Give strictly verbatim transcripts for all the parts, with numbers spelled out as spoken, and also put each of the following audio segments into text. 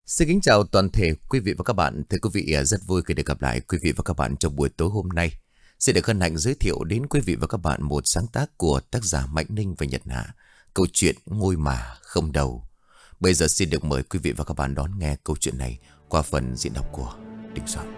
Xin kính chào toàn thể quý vị và các bạn. Thưa quý vị, rất vui khi được gặp lại quý vị và các bạn trong buổi tối hôm nay. Xin được hân hạnh giới thiệu đến quý vị và các bạn một sáng tác của tác giả Mạnh Ninh và Nhật Hạ, câu chuyện Ngôi Mà Không Đầu. Bây giờ xin được mời quý vị và các bạn đón nghe câu chuyện này qua phần diễn đọc của Đình Soạn.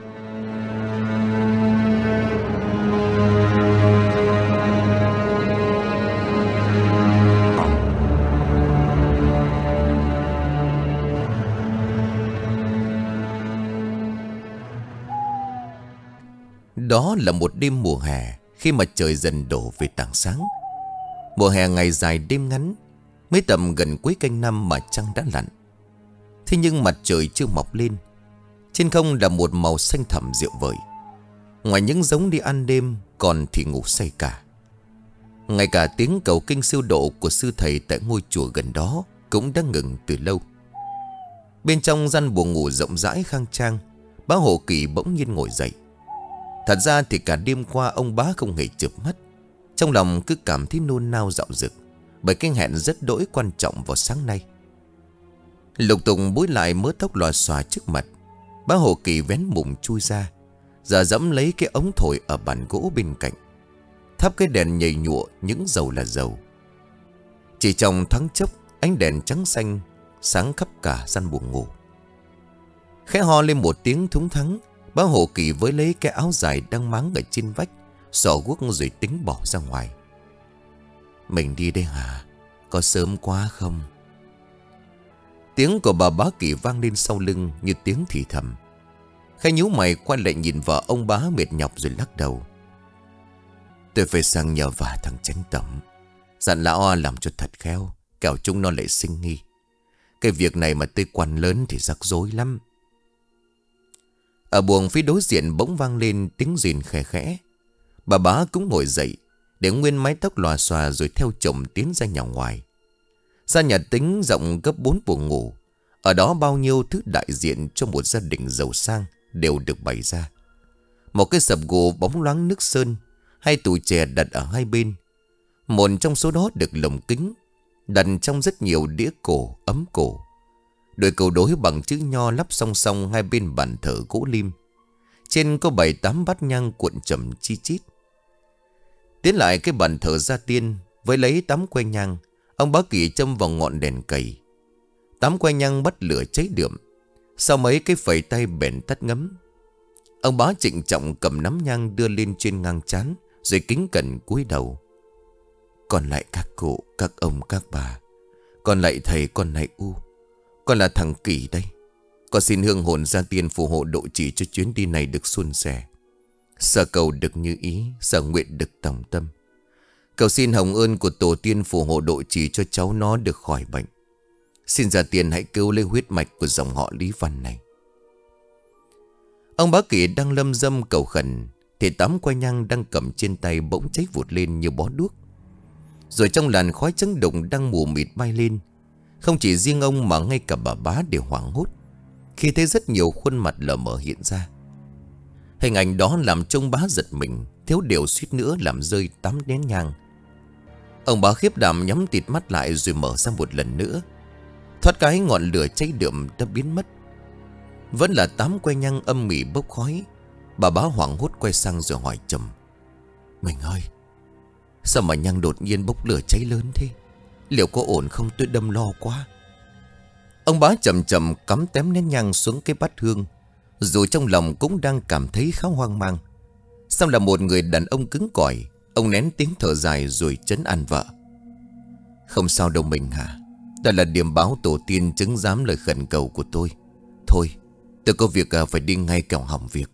Đó là một đêm mùa hè, khi mà trời dần đổ về tảng sáng. Mùa hè ngày dài đêm ngắn, mấy tầm gần cuối canh năm mà trăng đã lặn. Thế nhưng mặt trời chưa mọc lên, trên không là một màu xanh thẳm dịu vời. Ngoài những giống đi ăn đêm, còn thì ngủ say cả. Ngay cả tiếng cầu kinh siêu độ của sư thầy tại ngôi chùa gần đó cũng đã ngừng từ lâu. Bên trong gian buồng ngủ rộng rãi khang trang, bá Hộ Kỳ bỗng nhiên ngồi dậy. Thật ra thì cả đêm qua ông bá không hề chợp mắt, trong lòng cứ cảm thấy nôn nao dạo dực, bởi cái hẹn rất đỗi quan trọng vào sáng nay. Lục tục búi lại mớ tóc lòa xòa trước mặt, bá Hộ Kỳ vén mùng chui ra, giờ dẫm lấy cái ống thổi ở bàn gỗ bên cạnh, thắp cái đèn nhầy nhụa những dầu là dầu. Chỉ trong thoáng chốc, ánh đèn trắng xanh sáng khắp cả gian buồng ngủ. Khẽ ho lên một tiếng thúng thắng, bá Hộ Kỳ với lấy cái áo dài đang máng ở trên vách, xỏ guốc rồi tính bỏ ra ngoài. Mình đi đây hả? Có sớm quá không? Tiếng của bà Bá Kỳ vang lên sau lưng như tiếng thì thầm. Khẽ nhíu mày quay lại nhìn vợ ông bá mệt nhọc rồi lắc đầu. Tôi phải sang nhờ vả thằng Chánh Tẩm, dặn lão làm cho thật khéo, kẻo chúng nó lại sinh nghi. Cái việc này mà tới quan lớn thì rắc rối lắm. Ở buồng phía đối diện bỗng vang lên tiếng rìn khẽ khẽ. Bà Bá cũng ngồi dậy, để nguyên mái tóc lòa xòa rồi theo chồng tiến ra nhà ngoài. Gian nhà tính rộng gấp bốn buồng ngủ, ở đó bao nhiêu thứ đại diện cho một gia đình giàu sang đều được bày ra. Một cái sập gỗ bóng loáng nước sơn, hai tủ chè đặt ở hai bên. Một trong số đó được lồng kính, đặt trong rất nhiều đĩa cổ, ấm cổ. Đôi cầu đối bằng chữ nho lắp song song hai bên bàn thờ gỗ lim. Trên có bảy tám bát nhang cuộn trầm chi chít. Tiến lại cái bàn thờ gia tiên, với lấy tám que nhang, ông Bá Kỳ châm vào ngọn đèn cầy. Tám que nhang bắt lửa cháy đượm, sau mấy cái phẩy tay bèn tắt ngấm. Ông Bá trịnh trọng cầm nắm nhang đưa lên trên ngang trán, rồi kính cẩn cúi đầu. Còn lại các cụ, các ông, các bà, còn lại thầy, còn lại U, con là thằng Kỳ đây. Con xin hương hồn gia tiên phù hộ độ trì cho chuyến đi này được suôn sẻ. Sở cầu được như ý, sở nguyện được tòng tâm. Cầu xin hồng ơn của tổ tiên phù hộ độ trì cho cháu nó được khỏi bệnh. Xin gia tiên hãy cứu lấy huyết mạch của dòng họ Lý Văn này. Ông Bá Kỳ đang lâm dâm cầu khẩn, thì tám que nhang đang cầm trên tay bỗng cháy vụt lên như bó đuốc. Rồi trong làn khói trắng đụng đang mù mịt bay lên, không chỉ riêng ông mà ngay cả bà Bá đều hoảng hốt khi thấy rất nhiều khuôn mặt lờ mờ hiện ra. Hình ảnh đó làm cho ông Bá giật mình, thiếu điều suýt nữa làm rơi tám nén nhang. Ông Bá khiếp đảm nhắm tịt mắt lại rồi mở ra một lần nữa. Thoát cái ngọn lửa cháy đượm đã biến mất. Vẫn là tám que nhang âm mỉ bốc khói. Bà Bá hoảng hốt quay sang rồi hỏi chồng: Mình ơi, sao mà nhang đột nhiên bốc lửa cháy lớn thế? Liệu có ổn không, tôi đâm lo quá. Ông Bá chậm chậm cắm tém nén nhang xuống cái bát hương, dù trong lòng cũng đang cảm thấy khá hoang mang. Xong là một người đàn ông cứng cỏi, ông nén tiếng thở dài rồi trấn an vợ: Không sao đâu mình hả? Đó là điềm báo tổ tiên chứng giám lời khẩn cầu của tôi. Thôi, tôi có việc phải đi ngay kẻo hỏng việc.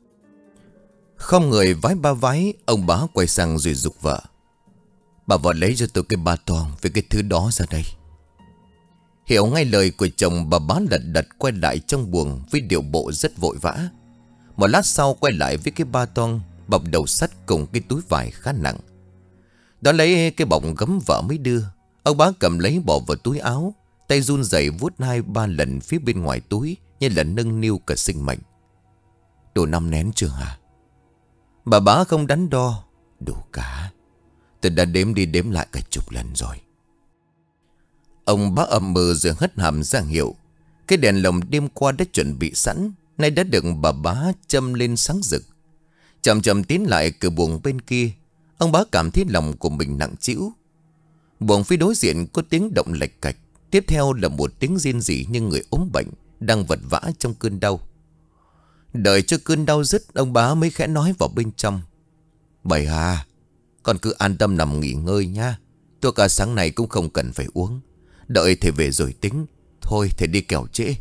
Không người vái ba vái, ông Bá quay sang rồi giục vợ: Bà vợ lấy cho tôi cái ba toang với cái thứ đó ra đây. Hiểu ngay lời của chồng, bà Bá lật đật quay lại trong buồng với điệu bộ rất vội vã. Một lát sau quay lại với cái ba toang bọc đầu sắt cùng cái túi vải khá nặng. Đó lấy cái bọc gấm vợ mới đưa. Ông Bá cầm lấy bỏ vào túi áo, tay run rẩy vuốt hai ba lần phía bên ngoài túi như là nâng niu cả sinh mệnh. Đủ năm nén chưa hả? Bà Bá không đắn đo: Đủ cả. Tôi đã đếm đi đếm lại cả chục lần rồi. Ông Bá ậm mừ rồi hất hàm ra hiệu. Cái đèn lồng đêm qua đã chuẩn bị sẵn, nay đã được bà bá châm lên sáng rực. Chậm chậm tiến lại cửa buồng bên kia, ông bá cảm thấy lòng của mình nặng trĩu. Buồng phía đối diện có tiếng động lạch cạch, tiếp theo là một tiếng rên rỉ như người ốm bệnh đang vật vã trong cơn đau. Đợi cho cơn đau dứt, ông bá mới khẽ nói vào bên trong: "Bảy à, con cứ an tâm nằm nghỉ ngơi nha. Tôi cả sáng này cũng không cần phải uống. Đợi thầy về rồi tính. Thôi thầy đi kẻo trễ."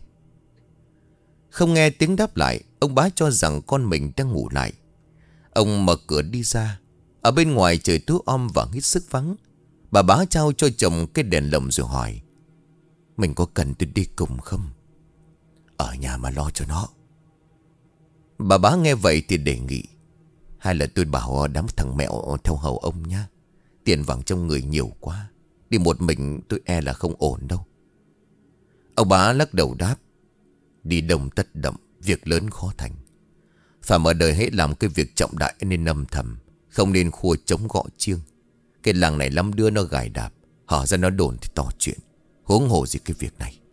Không nghe tiếng đáp lại, ông bá cho rằng con mình đang ngủ lại. Ông mở cửa đi ra. Ở bên ngoài trời tối om và hít sức vắng. Bà bá trao cho chồng cái đèn lồng rồi hỏi: "Mình có cần tôi đi cùng không?" "Ở nhà mà lo cho nó." Bà bá nghe vậy thì đề nghị: "Hay là tôi bảo đám thằng mẹo theo hầu ông nhá. Tiền vàng trong người nhiều quá. Đi một mình tôi e là không ổn đâu." Ông bá lắc đầu đáp: "Đi đông tất đậm, việc lớn khó thành. Phạm ở đời hãy làm cái việc trọng đại nên âm thầm, không nên khua trống gõ chiêng. Cái làng này lắm đứa nó gài đạp, hở ra nó đồn thì tỏ chuyện, huống hồ gì cái việc này."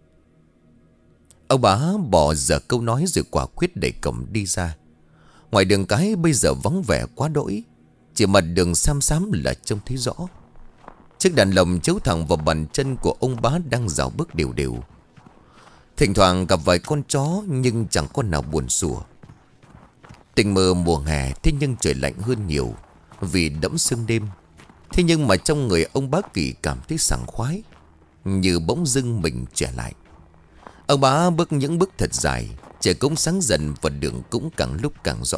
Ông bá bỏ dở câu nói rồi quả quyết đẩy cổng đi ra. Ngoài đường cái bây giờ vắng vẻ quá đỗi, chỉ mặt đường xám xám là trông thấy rõ. Chiếc đàn lồng chiếu thẳng vào bàn chân của ông bá đang dạo bước đều đều. Thỉnh thoảng gặp vài con chó nhưng chẳng con nào buồn sủa. Tình mơ mùa hè, thế nhưng trời lạnh hơn nhiều vì đẫm sương đêm. Thế nhưng mà trong người ông bá Kỳ cảm thấy sảng khoái, như bỗng dưng mình trẻ lại. Ông bá bước những bước thật dài, trời cũng sáng dần và đường cũng càng lúc càng rõ.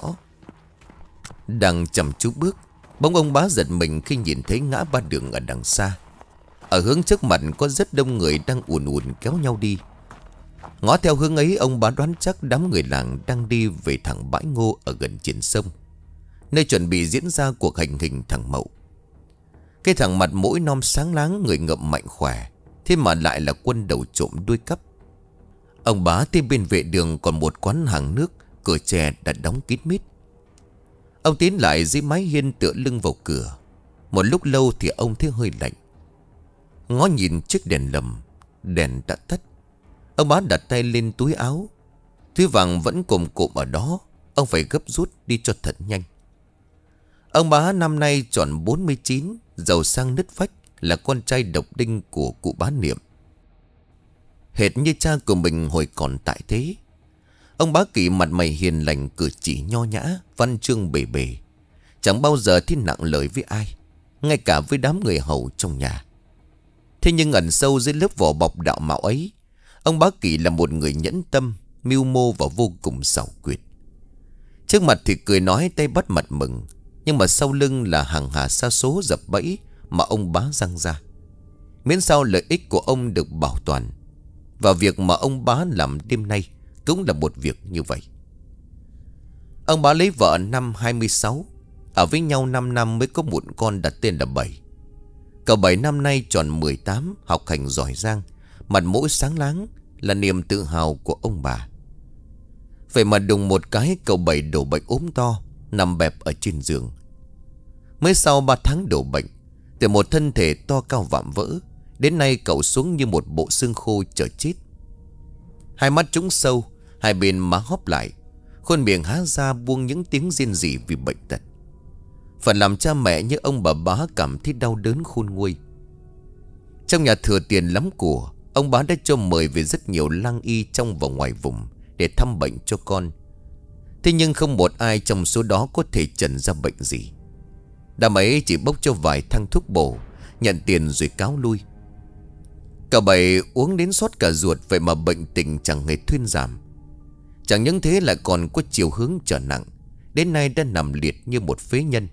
Đang chăm chú bước, bỗng ông bá giật mình khi nhìn thấy ngã ba đường ở đằng xa. Ở hướng trước mặt có rất đông người đang ùn ùn kéo nhau đi. Ngó theo hướng ấy, ông bá đoán chắc đám người làng đang đi về thẳng bãi ngô ở gần trên sông, nơi chuẩn bị diễn ra cuộc hành hình thằng Mậu. Cái thằng mặt mũi non sáng láng, người ngậm mạnh khỏe, thế mà lại là quân đầu trộm đuôi cắp. Ông bá thấy bên vệ đường còn một quán hàng nước, cửa chè đã đóng kín mít. Ông tiến lại dưới mái hiên tựa lưng vào cửa. Một lúc lâu thì ông thấy hơi lạnh. Ngó nhìn chiếc đèn lồng, đèn đã tắt. Ông bá đặt tay lên túi áo. Túi vàng vẫn cồm cộm ở đó. Ông phải gấp rút đi cho thật nhanh. Ông bá năm nay tròn bốn mươi chín, giàu sang nứt vách, là con trai độc đinh của cụ bá Niệm, hệt như cha của mình hồi còn tại thế. Ông bá Kỳ mặt mày hiền lành, cử chỉ nho nhã, văn chương bề bề, chẳng bao giờ thi nặng lời với ai, ngay cả với đám người hầu trong nhà. Thế nhưng ẩn sâu dưới lớp vỏ bọc đạo mạo ấy, ông bá Kỳ là một người nhẫn tâm, mưu mô và vô cùng xảo quyệt. Trước mặt thì cười nói tay bắt mặt mừng, nhưng mà sau lưng là hàng hà sa số dập bẫy mà ông bá răng ra. Miễn sao lợi ích của ông được bảo toàn. Và việc mà ông bá làm đêm nay cũng là một việc như vậy. Ông bá lấy vợ năm hai mươi sáu, ở với nhau năm năm mới có một con đặt tên là Bảy. Cậu Bảy năm nay tròn mười tám, học hành giỏi giang, mặt mũi sáng láng, là niềm tự hào của ông bà. Vậy mà đùng một cái cậu Bảy đổ bệnh ốm to, nằm bẹp ở trên giường. Mới sau ba tháng đổ bệnh, từ một thân thể to cao vạm vỡ, đến nay cậu xuống như một bộ xương khô chờ chết. Hai mắt trũng sâu, hai bên má hóp lại, khuôn miệng há ra buông những tiếng rên rỉ vì bệnh tật. Phần làm cha mẹ như ông bà bá cảm thấy đau đớn khôn nguôi. Trong nhà thừa tiền lắm của, ông bá đã cho mời về rất nhiều lang y trong và ngoài vùng để thăm bệnh cho con. Thế nhưng không một ai trong số đó có thể chẩn ra bệnh gì. Đám ấy chỉ bốc cho vài thang thuốc bổ, nhận tiền rồi cáo lui. Cậu Bảy uống đến xót cả ruột, vậy mà bệnh tình chẳng hề thuyên giảm. Chẳng những thế lại còn có chiều hướng trở nặng, đến nay đã nằm liệt như một phế nhân.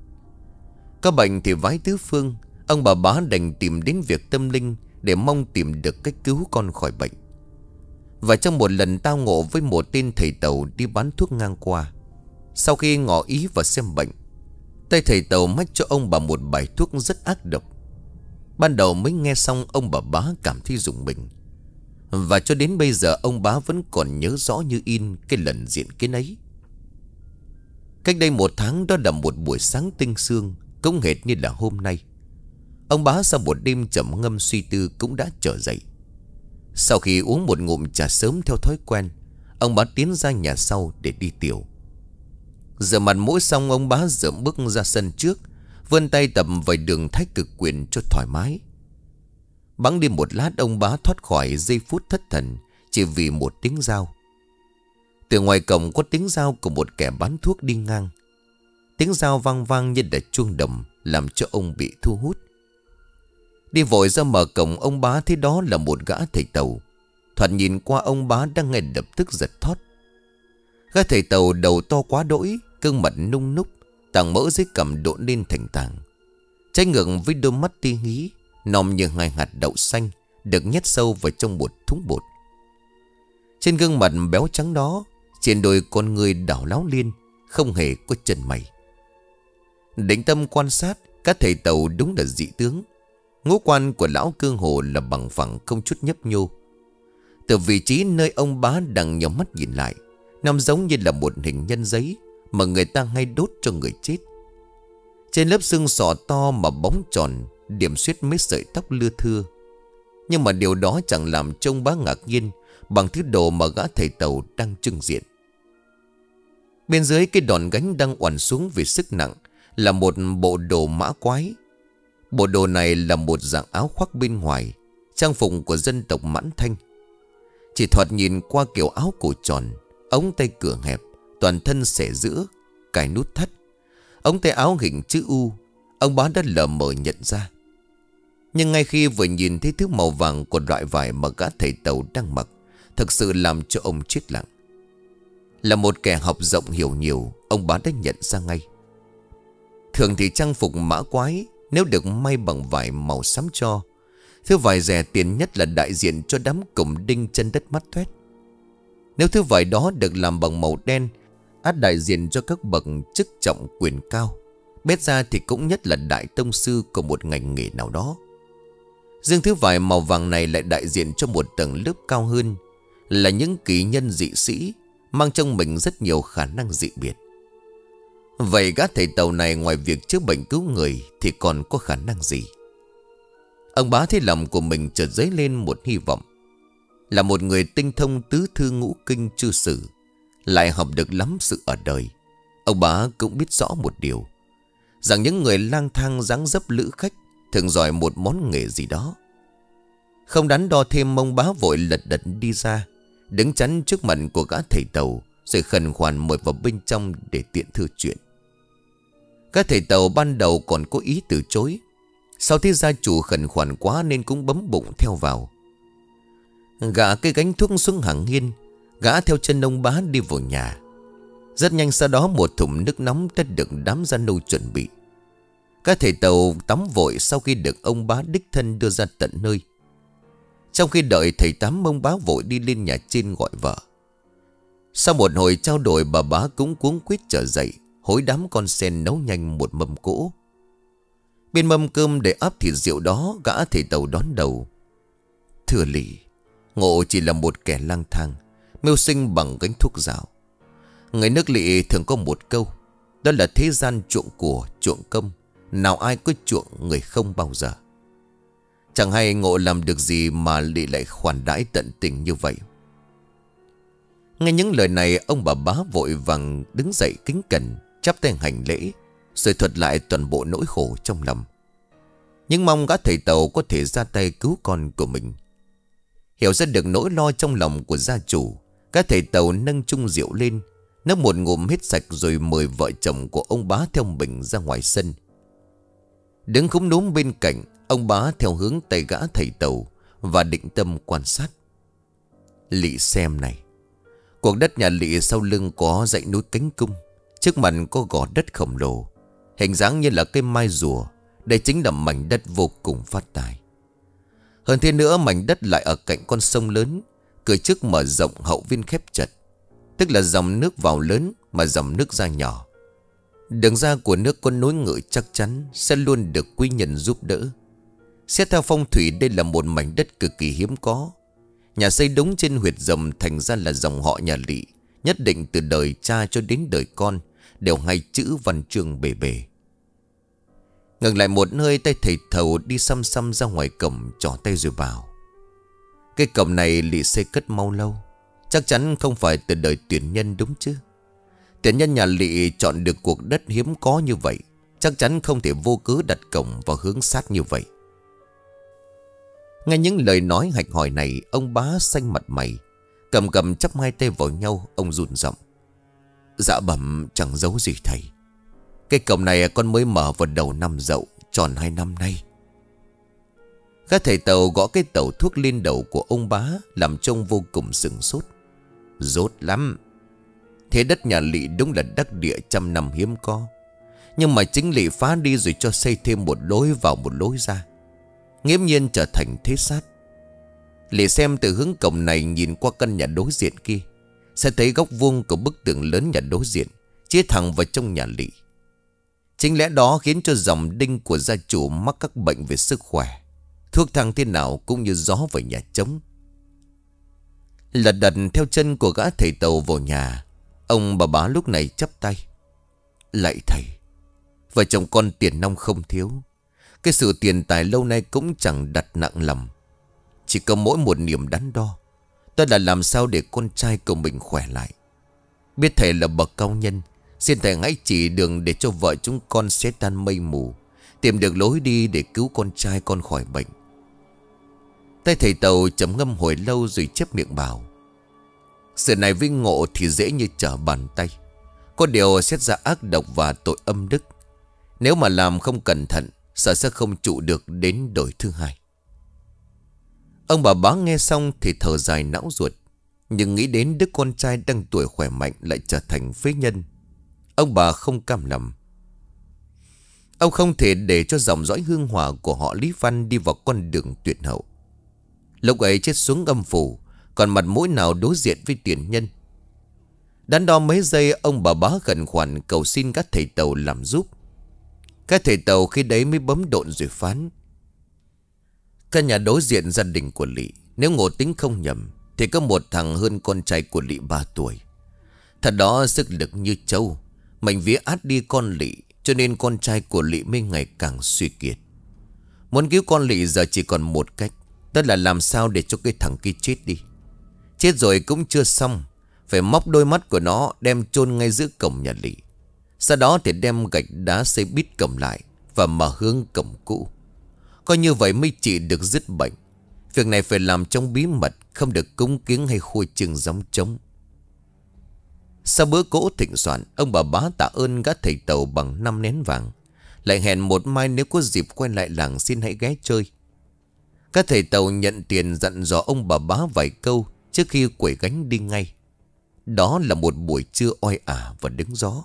Có bệnh thì vái tứ phương, ông bà bá đành tìm đến việc tâm linh để mong tìm được cách cứu con khỏi bệnh. Và trong một lần tao ngộ với một tên thầy tàu đi bán thuốc ngang qua, sau khi ngỏ ý vào xem bệnh, tay thầy tàu mách cho ông bà một bài thuốc rất ác độc. Ban đầu mới nghe xong, ông bà bá cảm thấy rùng mình. Và cho đến bây giờ ông bá vẫn còn nhớ rõ như in cái lần diện kiến ấy. Cách đây một tháng, đó là một buổi sáng tinh sương, cũng hệt như là hôm nay. Ông bá sau một đêm trầm ngâm suy tư cũng đã trở dậy. Sau khi uống một ngụm trà sớm theo thói quen, ông bá tiến ra nhà sau để đi tiểu. Rửa mặt mũi xong, ông bá dợm bước ra sân trước, vươn tay tập vài đường thái cực quyền cho thoải mái. Bẵng đi một lát, ông bá thoát khỏi giây phút thất thần chỉ vì một tiếng dao. Từ ngoài cổng có tiếng dao của một kẻ bán thuốc đi ngang. Tiếng dao vang vang như là chuông đồng, làm cho ông bị thu hút. Đi vội ra mở cổng, ông bá thấy đó là một gã thầy tàu. Thoạt nhìn qua, ông bá đang ngay lập tức giật thót. Gã thầy tàu đầu to quá đỗi, gương mặt nung núc, tảng mỡ dưới cằm độn lên thành tảng. Trái ngược với đôi mắt ti hí, nòm như hai hạt đậu xanh được nhét sâu vào trong một thúng bột. Trên gương mặt béo trắng đó, trên đôi con người đảo láo liên, không hề có chân mày. Định tâm quan sát, các thầy tàu đúng là dị tướng. Ngũ quan của lão cương hồ là bằng phẳng, không chút nhấp nhô. Từ vị trí nơi ông bá đang nhắm mắt nhìn lại, nằm giống như là một hình nhân giấy mà người ta hay đốt cho người chết. Trên lớp xương sọ to mà bóng tròn, điểm xuyết mấy sợi tóc lưa thưa. Nhưng mà điều đó chẳng làm cho ông bá ngạc nhiên bằng thứ đồ mà gã thầy tàu đang trưng diện. Bên dưới cái đòn gánh đang oằn xuống vì sức nặng là một bộ đồ mã quái. Bộ đồ này là một dạng áo khoác bên ngoài, trang phục của dân tộc Mãn Thanh. Chỉ thoạt nhìn qua kiểu áo cổ tròn, ống tay cửa hẹp, toàn thân xẻ giữa, cài nút thắt, ống tay áo hình chữ U, ông bá đã lờ mờ nhận ra. Nhưng ngay khi vừa nhìn thấy thứ màu vàng của loại vải mà gã thầy tàu đang mặc, thực sự làm cho ông chết lặng. Là một kẻ học rộng hiểu nhiều, ông bá đã nhận ra ngay. Thường thì trang phục mã quái nếu được may bằng vải màu xám cho, thứ vải rẻ tiền nhất là đại diện cho đám cổng đinh chân đất mắt toét. Nếu thứ vải đó được làm bằng màu đen, ắt đại diện cho các bậc chức trọng quyền cao, bét ra thì cũng nhất là đại tông sư của một ngành nghề nào đó. Riêng thứ vải màu vàng này lại đại diện cho một tầng lớp cao hơn, là những kỳ nhân dị sĩ, mang trong mình rất nhiều khả năng dị biệt. Vậy gã thầy tàu này ngoài việc chữa bệnh cứu người thì còn có khả năng gì? Ông bá thấy lòng của mình chợt dấy lên một hy vọng. Là một người tinh thông tứ thư ngũ kinh chư sử, lại học được lắm sự ở đời, ông bá cũng biết rõ một điều, rằng những người lang thang dáng dấp lữ khách thường giỏi một món nghề gì đó. Không đắn đo thêm, ông bá vội lật đật đi ra, đứng chắn trước mặt của gã thầy tàu, rồi khẩn khoản mời vào bên trong để tiện thư chuyện. Gã thầy tàu ban đầu còn có ý từ chối, sau thấy gia chủ khẩn khoản quá nên cũng bấm bụng theo vào. Gã cái gánh thuốc xuống hàng hiên, gã theo chân ông bá đi vào nhà. Rất nhanh sau đó một thùng nước nóng đã được đám gia nô chuẩn bị. Các thầy tàu tắm vội sau khi được ông bá đích thân đưa ra tận nơi. Trong khi đợi thầy tắm, ông bá vội đi lên nhà trên gọi vợ. Sau một hồi trao đổi, bà bá cũng cuống quýt trở dậy, hối đám con sen nấu nhanh một mâm cỗ. Bên mâm cơm để áp thịt rượu đó, gã thầy tàu đón đầu. Thưa lì, ngộ chỉ là một kẻ lang thang, mưu sinh bằng gánh thuốc dạo. Người nước Lỵ thường có một câu, đó là thế gian chuộng của, chuộng công, nào ai có chuộng người không bao giờ. Chẳng hay ngộ làm được gì mà Lỵ lại khoản đãi tận tình như vậy. Nghe những lời này, ông bà bá vội vàng đứng dậy kính cẩn, chắp tay hành lễ, rồi thuật lại toàn bộ nỗi khổ trong lòng. Nhưng mong gã thầy tàu có thể ra tay cứu con của mình. Hiểu ra được nỗi lo trong lòng của gia chủ, các thầy tàu nâng chung rượu lên, nấp một ngụm hết sạch, rồi mời vợ chồng của ông bá theo mình ra ngoài sân. Đứng khúm núm bên cạnh, ông bá theo hướng tay gã thầy tàu và định tâm quan sát. Lỵ xem này, cuộc đất nhà Lỵ sau lưng có dãy núi Cánh Cung, trước mặt có gò đất khổng lồ, hình dáng như là cây mai rùa. Đây chính là mảnh đất vô cùng phát tài. Hơn thế nữa, mảnh đất lại ở cạnh con sông lớn, cửa trước mở rộng, hậu viên khép chặt, tức là dòng nước vào lớn mà dòng nước ra nhỏ. Đường ra của nước có nối ngựa chắc chắn sẽ luôn được quý nhân giúp đỡ. Xét theo phong thủy, đây là một mảnh đất cực kỳ hiếm có. Nhà xây đúng trên huyệt rồng, thành ra là dòng họ nhà Lỵ nhất định từ đời cha cho đến đời con đều hay chữ văn chương bề bề. Ngừng lại một hơi, tay thầy thầu đi xăm xăm ra ngoài cổng, trỏ tay rồi bảo. Cái cổng này Lị xây cất mau lâu, chắc chắn không phải từ đời tiền nhân đúng chứ. Tiền nhân nhà Lị chọn được cuộc đất hiếm có như vậy, chắc chắn không thể vô cớ đặt cổng vào hướng sát như vậy. Nghe những lời nói hạch hỏi này, ông bá xanh mặt mày, cầm cầm chắp hai tay vào nhau. Ông run giọng: Dạ bẩm chẳng giấu gì thầy. Cái cổng này con mới mở vào đầu năm Dậu, tròn hai năm nay. Các thầy Tàu gõ cái tẩu thuốc lên đầu của ông bá, làm trông vô cùng sừng sốt. Rốt lắm. Thế đất nhà Lị đúng là đắc địa trăm năm hiếm có, nhưng mà chính Lị phá đi rồi cho xây thêm một lối vào một lối ra, nghiễm nhiên trở thành thế sát. Lị xem từ hướng cổng này nhìn qua căn nhà đối diện kia, sẽ thấy góc vuông của bức tường lớn nhà đối diện chia thẳng vào trong nhà Lị. Chính lẽ đó khiến cho dòng đinh của gia chủ mắc các bệnh về sức khỏe, thuốc thang thế nào cũng như gió vào nhà trống. Lật đật theo chân của gã thầy Tàu vào nhà, ông bà bá lúc này chắp tay: Lạy thầy, vợ chồng con tiền nong không thiếu, cái sự tiền tài lâu nay cũng chẳng đặt nặng lòng. Chỉ có mỗi một niềm đắn đo, đó là làm sao để con trai của mình khỏe lại. Biết thầy là bậc cao nhân, xin thầy hãy chỉ đường để cho vợ chúng con xé tan mây mù, tìm được lối đi để cứu con trai con khỏi bệnh. Tay thầy Tàu trầm ngâm hồi lâu rồi chép miệng bảo: Sự này với ngộ thì dễ như trở bàn tay, có điều xét ra ác độc và tội âm đức. Nếu mà làm không cẩn thận, sợ sẽ không trụ được đến đổi thứ hai. Ông bà bá nghe xong thì thở dài não ruột, nhưng nghĩ đến đứa con trai đang tuổi khỏe mạnh lại trở thành phế nhân, ông bà không cam lòng. Ông không thể để cho dòng dõi hương hỏa của họ Lý Văn đi vào con đường tuyệt hậu. Lúc ấy chết xuống âm phủ, còn mặt mũi nào đối diện với tiền nhân. Đắn đo mấy giây, ông bà bá khẩn khoản cầu xin các thầy Tàu làm giúp. Các thầy Tàu khi đấy mới bấm độn rồi phán: Căn nhà đối diện gia đình của Lị, nếu ngộ tính không nhầm, thì có một thằng hơn con trai của Lị ba tuổi. Thật đó sức lực như trâu, mệnh vía át đi con Lị, cho nên con trai của Lị mới ngày càng suy kiệt. Muốn cứu con Lị giờ chỉ còn một cách, đó là làm sao để cho cái thằng kia chết đi. Chết rồi cũng chưa xong, phải móc đôi mắt của nó đem chôn ngay giữa cổng nhà Lị. Sau đó thì đem gạch đá xây bít cổng lại và mở hướng cổng cũ. Coi như vậy mới trị được dứt bệnh. Việc này phải làm trong bí mật, không được cúng kiếng hay khôi trương gióng trống. Sau bữa cỗ thịnh soạn, ông bà bá tạ ơn các thầy Tàu bằng năm nén vàng, lại hẹn một mai nếu có dịp quay lại làng xin hãy ghé chơi. Các thầy Tàu nhận tiền dặn dò ông bà bá vài câu trước khi quẩy gánh đi ngay. Đó là một buổi trưa oi ả và đứng gió.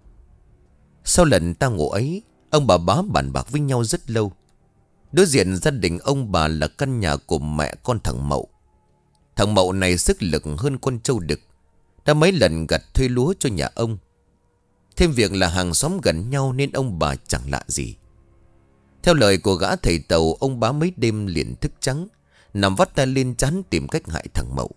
Sau lần tang ngộ ấy, ông bà bá bàn bạc với nhau rất lâu. Đối diện gia đình ông bà là căn nhà của mẹ con thằng Mậu. Thằng Mậu này sức lực hơn con trâu đực, đã mấy lần gặt thuê lúa cho nhà ông. Thêm việc là hàng xóm gần nhau nên ông bà chẳng lạ gì. Theo lời của gã thầy Tàu, ông bá mấy đêm liền thức trắng, nằm vắt tay lên trán tìm cách hại thằng Mậu.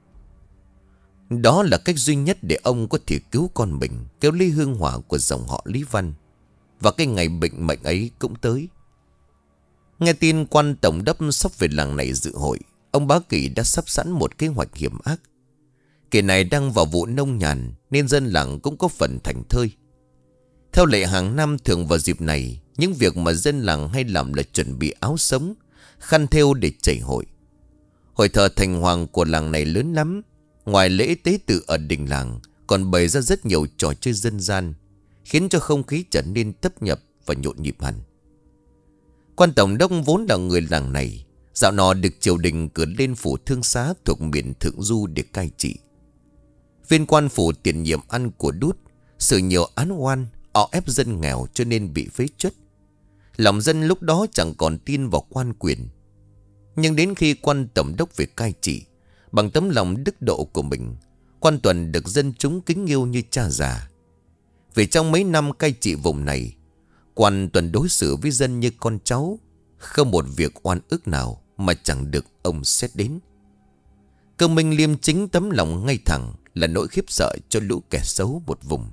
Đó là cách duy nhất để ông có thể cứu con mình, kéo lấy hương hỏa của dòng họ Lý Văn. Và cái ngày bệnh mệnh ấy cũng tới. Nghe tin quan tổng đốc sắp về làng này dự hội, ông bá Kỳ đã sắp sẵn một kế hoạch hiểm ác. Kỳ này đang vào vụ nông nhàn nên dân làng cũng có phần thành thơi. Theo lệ hàng năm thường vào dịp này, những việc mà dân làng hay làm là chuẩn bị áo sống, khăn thêu để chảy hội. Hội thờ thành hoàng của làng này lớn lắm. Ngoài lễ tế tự ở đình làng, còn bày ra rất nhiều trò chơi dân gian, khiến cho không khí trở nên tấp nhập và nhộn nhịp hẳn. Quan tổng đốc vốn là người làng này, dạo nọ được triều đình cử lên phủ thương xá thuộc miền Thượng Du để cai trị. Viên quan phủ tiền nhiệm ăn của đút, xử nhiều án oan, o ép dân nghèo cho nên bị phế truất. Lòng dân lúc đó chẳng còn tin vào quan quyền. Nhưng đến khi quan tổng đốc về cai trị, bằng tấm lòng đức độ của mình, quan Tuần được dân chúng kính yêu như cha già. Vì trong mấy năm cai trị vùng này, quan Tuần đối xử với dân như con cháu, không một việc oan ức nào mà chẳng được ông xét đến. Cơ minh liêm chính, tấm lòng ngay thẳng là nỗi khiếp sợ cho lũ kẻ xấu một vùng.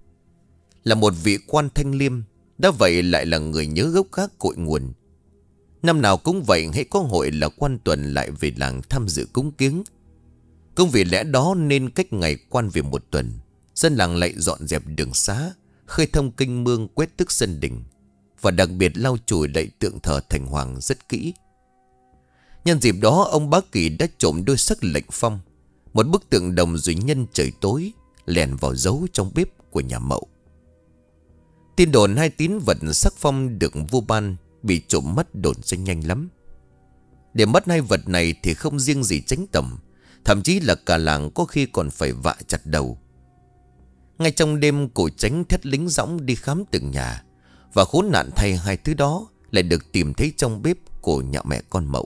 Là một vị quan thanh liêm, đã vậy lại là người nhớ gốc gác cội nguồn. Năm nào cũng vậy, hãy có hội là quan tuần lại về làng tham dự cúng kiếng. Cũng vì lẽ đó nên cách ngày quan về một tuần, dân làng lại dọn dẹp đường xá, khơi thông kênh mương, quét tước sân đình, và đặc biệt lau chùi lạy tượng thờ Thành Hoàng rất kỹ. Nhân dịp đó, ông Bá Kỳ đã trộm đôi sắc lệnh phong, một bức tượng đồng rồi nhân trời tối lèn vào giấu trong bếp của nhà Mậu. Tin đồn hai tín vật sắc phong được vua ban bị trộm mất đồn ra nhanh lắm. Để mất hai vật này thì không riêng gì Chánh Tầm, thậm chí là cả làng có khi còn phải vạ chặt đầu. Ngay trong đêm, cổ Chánh thét lính dõng đi khám từng nhà, và khốn nạn thay hai thứ đó lại được tìm thấy trong bếp của nhà mẹ con Mậu.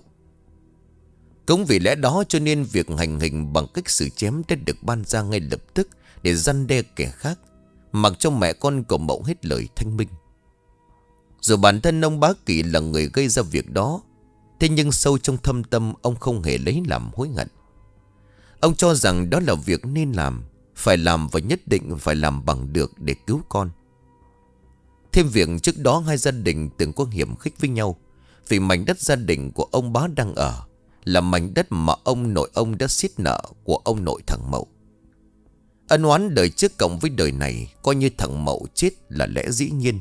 Cũng vì lẽ đó cho nên việc hành hình bằng cách xử chém đã được ban ra ngay lập tức để răn đe kẻ khác, mặc cho mẹ con của Mậu hết lời thanh minh. Dù bản thân ông Bá Kỳ là người gây ra việc đó, thế nhưng sâu trong thâm tâm ông không hề lấy làm hối hận. Ông cho rằng đó là việc nên làm, phải làm và nhất định phải làm bằng được để cứu con. Thêm việc trước đó hai gia đình từng có hiểm khích với nhau, vì mảnh đất gia đình của ông Bá đang ở là mảnh đất mà ông nội ông đã xiết nợ của ông nội thằng Mậu. Ân oán đời trước cộng với đời này, coi như thằng Mậu chết là lẽ dĩ nhiên.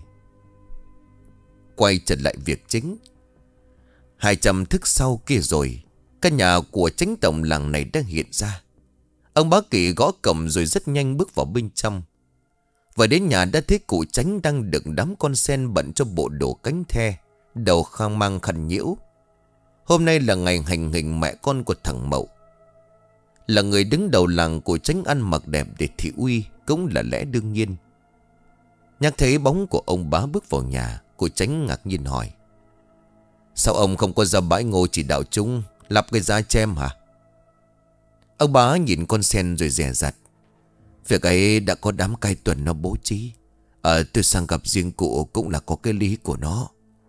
Quay trở lại việc chính. Hai trăm thức sau kia rồi, căn nhà của Chánh tổng làng này đã hiện ra. Ông Bá Kỳ gõ cổng rồi rất nhanh bước vào bên trong. Và đến nhà đã thấy cụ Chánh đang được đám con sen bận cho bộ đồ cánh the, đầu khang mang khăn nhiễu. Hôm nay là ngày hành hình mẹ con của thằng Mậu. Là người đứng đầu làng, của Chánh ăn mặc đẹp để thị uy cũng là lẽ đương nhiên. Nhắc thấy bóng của ông Bá bước vào nhà, cụ Chánh ngạc nhiên hỏi: sao ông không có ra bãi ngô chỉ đạo chúng lắp cái giá chem hả? Ông Bá nhìn con sen rồi dè dặt: việc ấy đã có đám cai tuần nó bố trí. Ờ tôi sang gặp riêng cụ cũng là có cái lý của nó.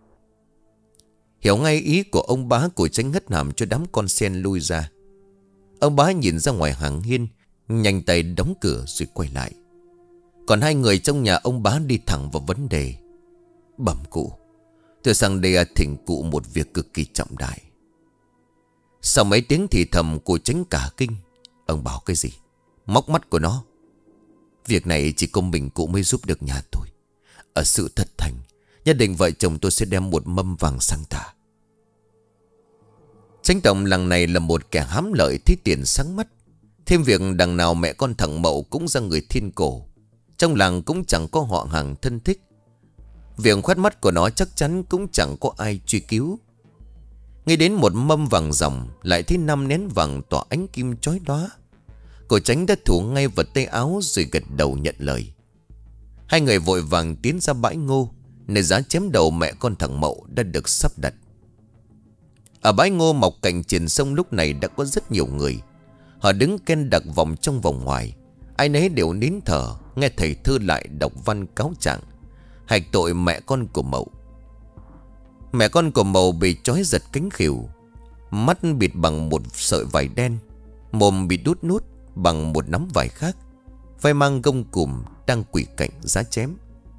Hiểu ngay ý của ông Bá, của Chánh hất hàm cho đám con sen lui ra. Ông Bá nhìn ra ngoài hàng hiên, nhanh tay đóng cửa rồi quay lại. Còn hai người trong nhà ông Bá đi thẳng vào vấn đề: bẩm cụ, tôi sang đây thỉnh cụ một việc cực kỳ trọng đại. Sau mấy tiếng thì thầm, của Chánh cả kinh: ông bảo cái gì? Móc mắt của nó. Việc này chỉ có mình cụ mới giúp được nhà tôi. Ở sự thật thành, nhất định vợ chồng tôi sẽ đem một mâm vàng sang tả. Chánh tổng làng này là một kẻ hám lợi thấy tiền sáng mắt. Thêm việc đằng nào mẹ con thằng Mậu cũng ra người thiên cổ, trong làng cũng chẳng có họ hàng thân thích. Việc khoét mắt của nó chắc chắn cũng chẳng có ai truy cứu. Ngay đến một mâm vàng ròng, lại thấy năm nén vàng tỏa ánh kim chói lóa. Cô Chánh đã thủ ngay vào tay áo rồi gật đầu nhận lời. Hai người vội vàng tiến ra bãi ngô, nơi giá chém đầu mẹ con thằng Mậu đã được sắp đặt. Ở bãi ngô mọc cạnh triền sông lúc này đã có rất nhiều người. Họ đứng ken đặc vòng trong vòng ngoài, ai nấy đều nín thở nghe thầy Thư lại đọc văn cáo trạng hạch tội mẹ con của Mậu. Mẹ con của Mậu bị trói giật cánh khỉu, mắt bịt bằng một sợi vải đen, mồm bị đút nút bằng một nắm vải khác, vai mang gông cùm đang quỳ cạnh giá chém.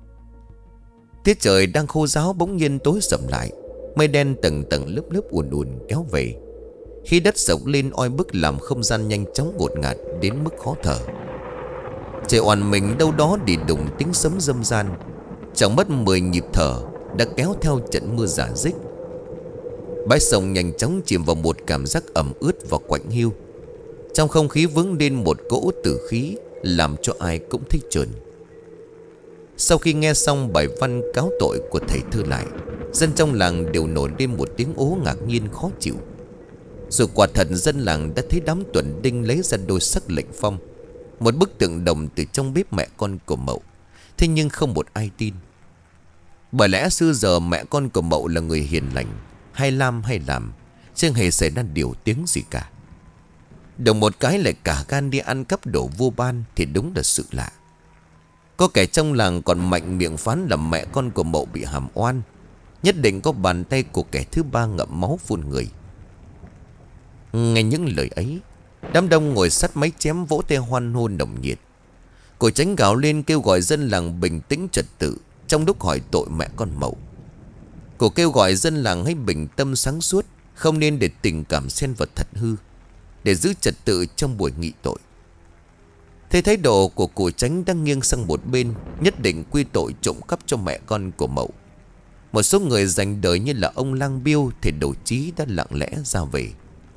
Tiết trời đang khô ráo bỗng nhiên tối sầm lại, mây đen tầng tầng lớp lớp ùn ùn kéo về. Khi đất sộc lên oi bức làm không gian nhanh chóng ngột ngạt đến mức khó thở. Trời oằn mình đâu đó đi đùng tiếng sấm râm ran, chẳng mất mười nhịp thở đã kéo theo trận mưa rả rích. Bãi sông nhanh chóng chìm vào một cảm giác ẩm ướt và quạnh hiu. Trong không khí vướng lên một cỗ tử khí làm cho ai cũng thấy trườn. Sau khi nghe xong bài văn cáo tội của thầy Thư lại, dân trong làng đều nổi lên một tiếng ố ngạc nhiên khó chịu. Rồi quả thật dân làng đã thấy đám tuần đinh lấy ra đôi sắc lệnh phong, một bức tượng đồng từ trong bếp mẹ con của Mậu. Thế nhưng không một ai tin. Bởi lẽ xưa giờ mẹ con của Mậu là người hiền lành, hay làm hay làm, chưa hề xảy ra điều tiếng gì cả. Đồng một cái lại cả gan đi ăn cắp đồ vua ban thì đúng là sự lạ. Có kẻ trong làng còn mạnh miệng phán là mẹ con của Mậu bị hàm oan, nhất định có bàn tay của kẻ thứ ba ngậm máu phun người. Nghe những lời ấy, đám đông ngồi sát máy chém vỗ tay hoan hô nồng nhiệt. Cô Chánh gào lên kêu gọi dân làng bình tĩnh trật tự trong lúc hỏi tội mẹ con Mậu. Cô kêu gọi dân làng hãy bình tâm sáng suốt, không nên để tình cảm xen vào thật hư, để giữ trật tự trong buổi nghị tội. Thấy thái độ của cụ Chánh đang nghiêng sang một bên, nhất định quy tội trộm cắp cho mẹ con của Mậu. Một số người dành đời như là ông Lang Biêu thì đầu trí đã lặng lẽ ra về.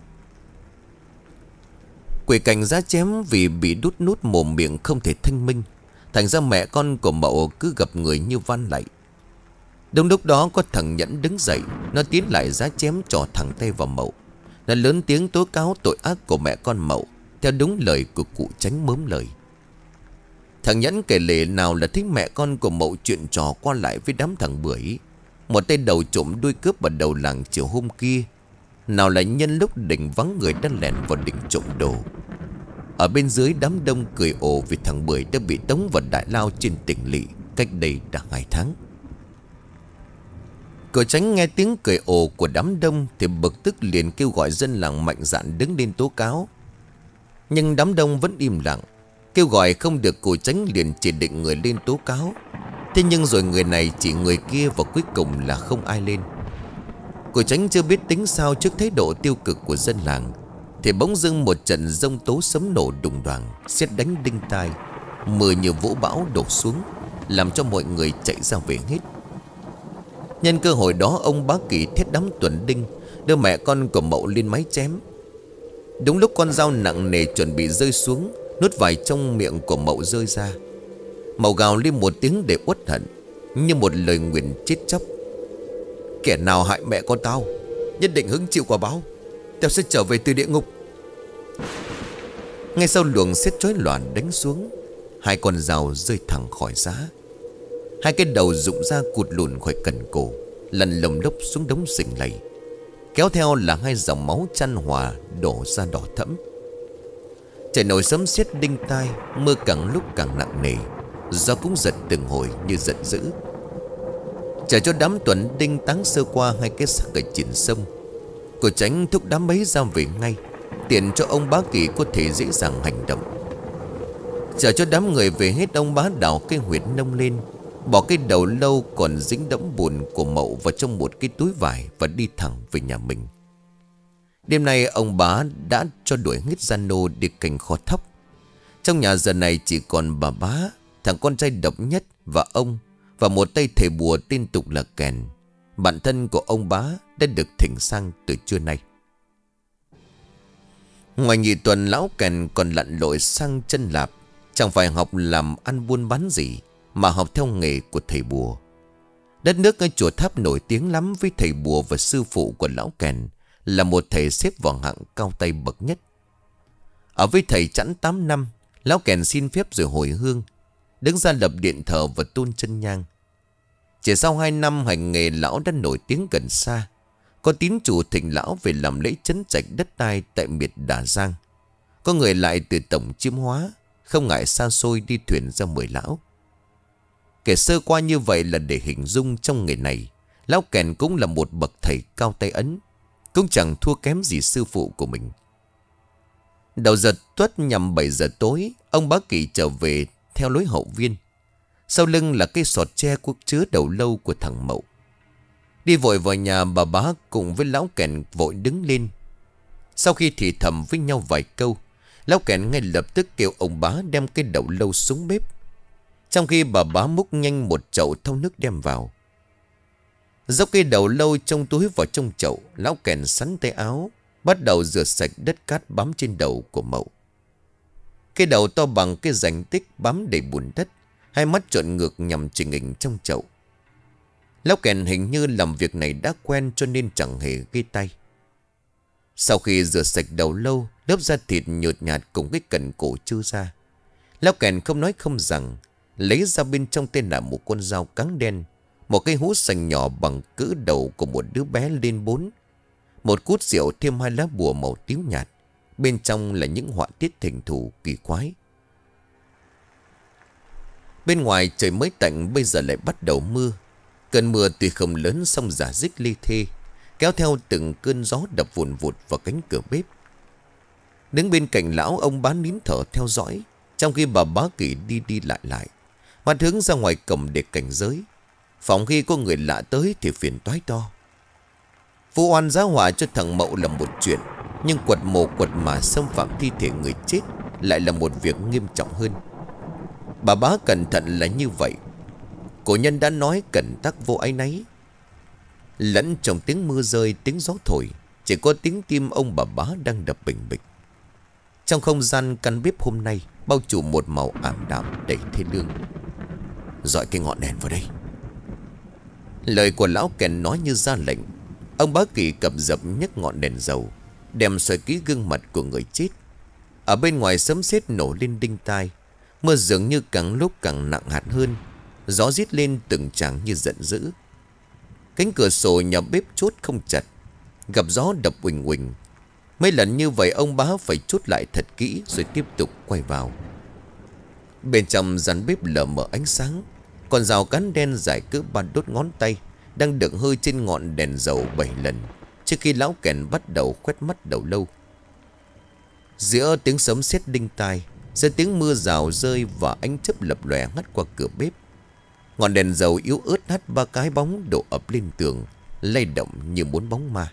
Quỷ cảnh giá chém vì bị đút nút mồm miệng không thể thanh minh, thành ra mẹ con của Mậu cứ gặp người như van lạy. Đúng lúc đó có thằng Nhẫn đứng dậy, nó tiến lại giá chém trỏ thẳng tay vào Mậu. Nó lớn tiếng tố cáo tội ác của mẹ con Mậu, theo đúng lời của cụ Chánh mớm lời. Thằng Nhẫn kể lể nào là thích mẹ con của Mậu chuyện trò qua lại với đám thằng Bưởi, một tay đầu trộm đuôi cướp ở đầu làng chiều hôm kia, nào là nhân lúc đỉnh vắng người đã lẻn vào đỉnh trộm đồ. Ở bên dưới đám đông cười ồ vì thằng Bưởi đã bị tống vào đại lao trên tỉnh lỵ cách đây đã hai tháng. Cụ Chánh nghe tiếng cười ồ của đám đông thì bực tức liền kêu gọi dân làng mạnh dạn đứng lên tố cáo. Nhưng đám đông vẫn im lặng. Kêu gọi không được, cụ Chánh liền chỉ định người lên tố cáo. Thế nhưng rồi người này chỉ người kia, và cuối cùng là không ai lên. Cụ Chánh chưa biết tính sao trước thái độ tiêu cực của dân làng, thì bỗng dưng một trận giông tố sấm nổ đùng đoàng, sét đánh đinh tai, mưa như vũ bão đổ xuống, làm cho mọi người chạy ra về hết. Nhân cơ hội đó, ông Bá Kỳ thét đám tuần đinh đưa mẹ con của Mậu lên máy chém. Đúng lúc con dao nặng nề chuẩn bị rơi xuống, nút vải trong miệng của Mậu rơi ra. Mậu gào lên một tiếng để uất hận, như một lời nguyền chết chóc. Kẻ nào hại mẹ con tao nhất định hứng chịu quả báo, tao sẽ trở về từ địa ngục. Ngay sau luồng sét chói lòa đánh xuống, hai con dao rơi thẳng khỏi giá. Hai cái đầu rụng ra cụt lùn khỏi cần cổ, lăn lồng lốc xuống đống sình lầy, kéo theo là hai dòng máu chan hòa đổ ra đỏ thẫm. Trời nổi sấm sét đinh tai, mưa càng lúc càng nặng nề, gió cũng giật từng hồi như giận dữ. Chờ cho đám tuần đinh táng sơ qua hai cái xác ở trên sông, Cụ Chánh thúc đám ấy ra về ngay, tiện cho ông Bá Kỳ có thể dễ dàng hành động. Chờ cho đám người về hết, ông Bá đào cái huyệt nông lên, bỏ cái đầu lâu còn dính đẫm bùn của Mậu vào trong một cái túi vải và đi thẳng về nhà mình. Đêm nay ông Bá đã cho đuổi hết gian nô đi canh kho thóc. Trong nhà giờ này chỉ còn bà Bá, thằng con trai độc nhất, và ông, và một tay thầy bùa tên tục là Kèn, bạn thân của ông Bá, đã được thỉnh sang từ trưa nay. Ngoài nhị tuần, lão Kèn còn lặn lội sang Chân Lạp, chẳng phải học làm ăn buôn bán gì, mà học theo nghề của thầy bùa. Đất nước ở Chùa Tháp nổi tiếng lắm với thầy bùa, và sư phụ của lão Kèn là một thầy xếp vào hạng cao tay bậc nhất. Ở với thầy chẵn tám năm, lão Kèn xin phép rồi hồi hương, đứng ra lập điện thờ và tôn chân nhang. Chỉ sau hai năm hành nghề, lão đã nổi tiếng gần xa. Có tín chủ thỉnh lão về làm lễ trấn trạch đất đai tại miệt Đà Giang. Có người lại từ tổng Chiêm Hóa, không ngại xa xôi đi thuyền ra mời lão. Kể sơ qua như vậy là để hình dung trong nghề này, lão Kèn cũng là một bậc thầy cao tay ấn, cũng chẳng thua kém gì sư phụ của mình. Đầu giờ tuất nhằm bảy giờ tối, ông Bá Kỳ trở về theo lối hậu viên. Sau lưng là cây sọt tre cuốc chứa đầu lâu của thằng Mậu. Đi vội vào nhà, bà Bá cùng với lão Kèn vội đứng lên. Sau khi thì thầm với nhau vài câu, lão Kèn ngay lập tức kêu ông Bá đem cái đầu lâu xuống bếp, trong khi bà Bá múc nhanh một chậu thau nước đem vào. Dốc cái đầu lâu trong túi vào trong chậu, lão Kèn sắn tay áo, bắt đầu rửa sạch đất cát bám trên đầu của Mậu. Cái đầu to bằng cái rãnh tích bám đầy bùn đất, hai mắt trợn ngược nhằm trình hình trong chậu. Lão Kèn hình như làm việc này đã quen cho nên chẳng hề gây tay. Sau khi rửa sạch đầu lâu, lớp da thịt nhợt nhạt cùng cái cần cổ trơ ra, lão Kèn không nói không rằng lấy ra bên trong tên là một con dao cáng đen, một cây hũ sành nhỏ bằng cỡ đầu của một đứa bé lên bốn, một cút rượu, thêm hai lá bùa màu tím nhạt, bên trong là những họa tiết thỉnh thù kỳ quái. Bên ngoài trời mới tạnh, bây giờ lại bắt đầu mưa. Cơn mưa tuy không lớn song rả rích lê thê, kéo theo từng cơn gió đập vùn vụt vào cánh cửa bếp. Đứng bên cạnh lão, ông Bá nín thở theo dõi, trong khi bà Bá Kỳ đi đi lại lại, mắt hướng ra ngoài cổng để cảnh giới. Phòng khi có người lạ tới thì phiền toái to. Vu oan giá họa cho thằng Mậu là một chuyện, nhưng quật mồ quật mà xâm phạm thi thể người chết lại là một việc nghiêm trọng hơn. Bà bá cẩn thận là như vậy. Cổ nhân đã nói cẩn tắc vô áy náy. Lẫn trong tiếng mưa rơi, tiếng gió thổi, chỉ có tiếng tim ông bà bá đang đập bình bịch. Trong không gian căn bếp hôm nay bao trùm một màu ảm đạm đầy thê lương. Dọi cái ngọn đèn vào đây. Lời của lão kèn nói như ra lệnh. Ông bá Kỳ cập dập nhấc ngọn đèn dầu, đem soi kỹ gương mặt của người chết. Ở bên ngoài sấm sét nổ lên đinh tai. Mưa dường như càng lúc càng nặng hạt hơn. Gió rít lên từng tràng như giận dữ. Cánh cửa sổ nhà bếp chốt không chặt, gặp gió đập uỳnh uỳnh. Mấy lần như vậy ông bá phải chốt lại thật kỹ rồi tiếp tục quay vào. Bên trong gian bếp lờ mờ ánh sáng. Con rào cán đen dài cỡ ba đốt ngón tay đang được hơi trên ngọn đèn dầu bảy lần trước khi lão kèn bắt đầu khoét mắt đầu lâu. Giữa tiếng sấm sét đinh tai, giữa tiếng mưa rào rơi và ánh chớp lập lòe ngắt qua cửa bếp, ngọn đèn dầu yếu ớt hắt ba cái bóng đổ ập lên tường, lay động như muốn bóng ma.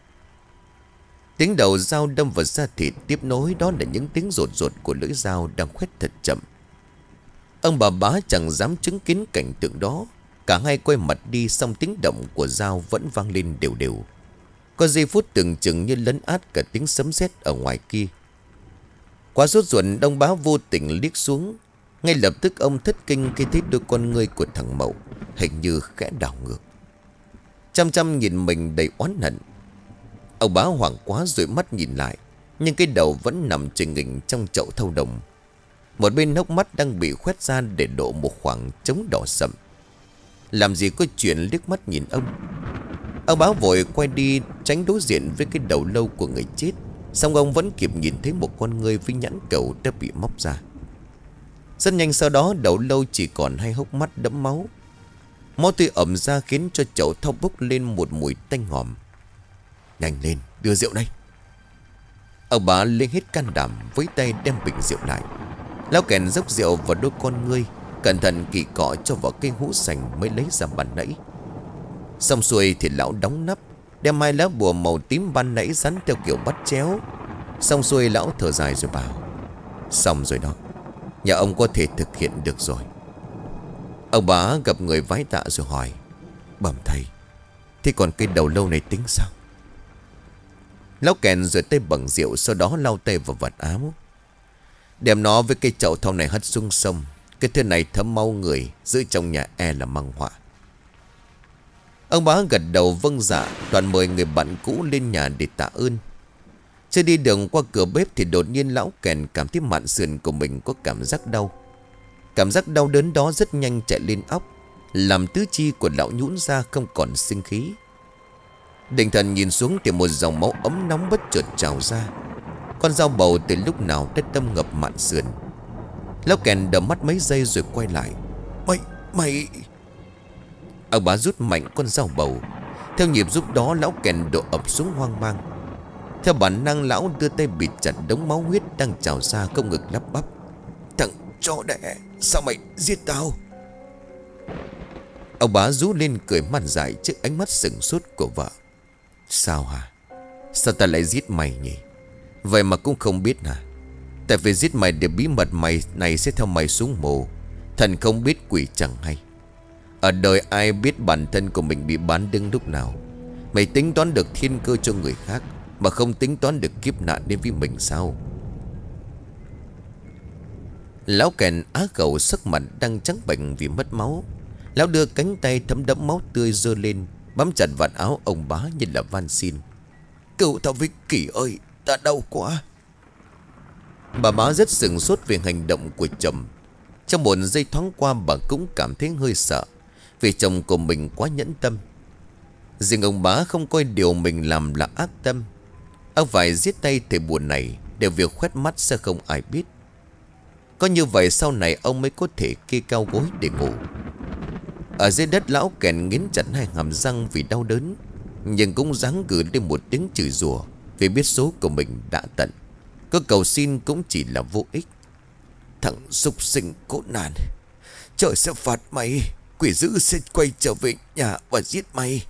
Tiếng đầu dao đâm vào da thịt, tiếp nối đó là những tiếng rột rột của lưỡi dao đang khoét thật chậm. Ông bà bá chẳng dám chứng kiến cảnh tượng đó. Cả hai quay mặt đi, xong tiếng động của dao vẫn vang lên đều đều. Có giây phút tưởng chừng như lấn át cả tiếng sấm sét ở ngoài kia. Quá sốt ruột, ông bá vô tình liếc xuống. Ngay lập tức ông thất kinh khi thấy đôi con ngươi của thằng Mậu hình như khẽ đảo ngược, chăm chăm nhìn mình đầy oán hận. Ông bá hoảng quá rồi mắt nhìn lại, nhưng cái đầu vẫn nằm trình nghỉnh trong chậu thau đồng. Một bên hốc mắt đang bị khoét ra để độ một khoảng trống đỏ sậm. Làm gì có chuyện liếc mắt nhìn ông. Ông bá vội quay đi tránh đối diện với cái đầu lâu của người chết. Xong ông vẫn kịp nhìn thấy một con ngươi với nhãn cầu đã bị móc ra. Rất nhanh sau đó đầu lâu chỉ còn hai hốc mắt đẫm máu. Máu tươi ẩm ra khiến cho chậu thau bốc lên một mùi tanh ngòm. Nhanh lên, đưa rượu đây. Ông bá lên hết can đảm với tay đem bình rượu lại. Lão kèn dốc rượu vào đôi con ngươi, cẩn thận kỳ cọ cho vào cây hũ sành mới lấy ra ban nãy. Xong xuôi thì lão đóng nắp, đem hai lá bùa màu tím ban nãy dán theo kiểu bắt chéo. Xong xuôi lão thở dài rồi bảo: xong rồi đó, nhà ông có thể thực hiện được rồi. Ông bá gặp người vái tạ rồi hỏi: bẩm thầy, thế còn cây đầu lâu này tính sao? Lão kèn rửa tay bằng rượu, sau đó lau tay vào vật áo, đem nó với cây chậu thau này hất xuống sông. Cái thứ này thấm máu người, giữ trong nhà e là mang họa. Ông bá gật đầu vâng dạ, đoàn mời người bạn cũ lên nhà để tạ ơn. Chưa đi đường qua cửa bếp thì đột nhiên lão kèn cảm thấy mạn sườn của mình có cảm giác đau. Cảm giác đau đớn đó rất nhanh chạy lên óc, làm tứ chi của lão nhũn ra không còn sinh khí. Định thần nhìn xuống thì một dòng máu ấm nóng bất chợt trào ra. Con dao bầu từ lúc nào đã đâm ngập mạn sườn. Lão kèn đờ mắt mấy giây rồi quay lại: Mày, mày... Ông bá rút mạnh con dao bầu. Theo nhịp giúp đó lão kèn đổ ập xuống hoang mang. Theo bản năng lão đưa tay bịt chặt đống máu huyết đang trào ra không ngực lắp bắp: Thằng chó đẻ, sao mày giết tao? Ông bá rú lên cười man dại trước ánh mắt sừng sốt của vợ. Sao hả? Sao ta lại giết mày nhỉ? Vậy mà cũng không biết hả? Tại vì giết mày để bí mật mày này sẽ theo mày xuống mồ. Thần không biết quỷ chẳng hay. Ở đời ai biết bản thân của mình bị bán đứng lúc nào. Mày tính toán được thiên cơ cho người khác mà không tính toán được kiếp nạn đến với mình sao? Lão kèn á khẩu, sắc mặt đang trắng bệch vì mất máu. Lão đưa cánh tay thấm đẫm máu tươi giơ lên, bám chặt vạt áo ông bá như là van xin: Cứu tao với Kỳ ơi, ta đau quá. Bà bá rất sừng sốt về hành động của chồng. Trong một giây thoáng qua bà cũng cảm thấy hơi sợ, vì chồng của mình quá nhẫn tâm. Riêng ông bá không coi điều mình làm là ác tâm. Ông phải giết tay thầy buồn này để việc khoét mắt sẽ không ai biết. Có như vậy sau này ông mới có thể kê cao gối để ngủ. Ở dưới đất lão kèn nghiến chặt hai hàm răng vì đau đớn, nhưng cũng ráng gửi lên một tiếng chửi rủa vì biết số của mình đã tận. Có cầu xin cũng chỉ là vô ích. Thằng súc sinh cốt nạn, trời sẽ phạt mày. Quỷ dữ sẽ quay trở về nhà và giết mày.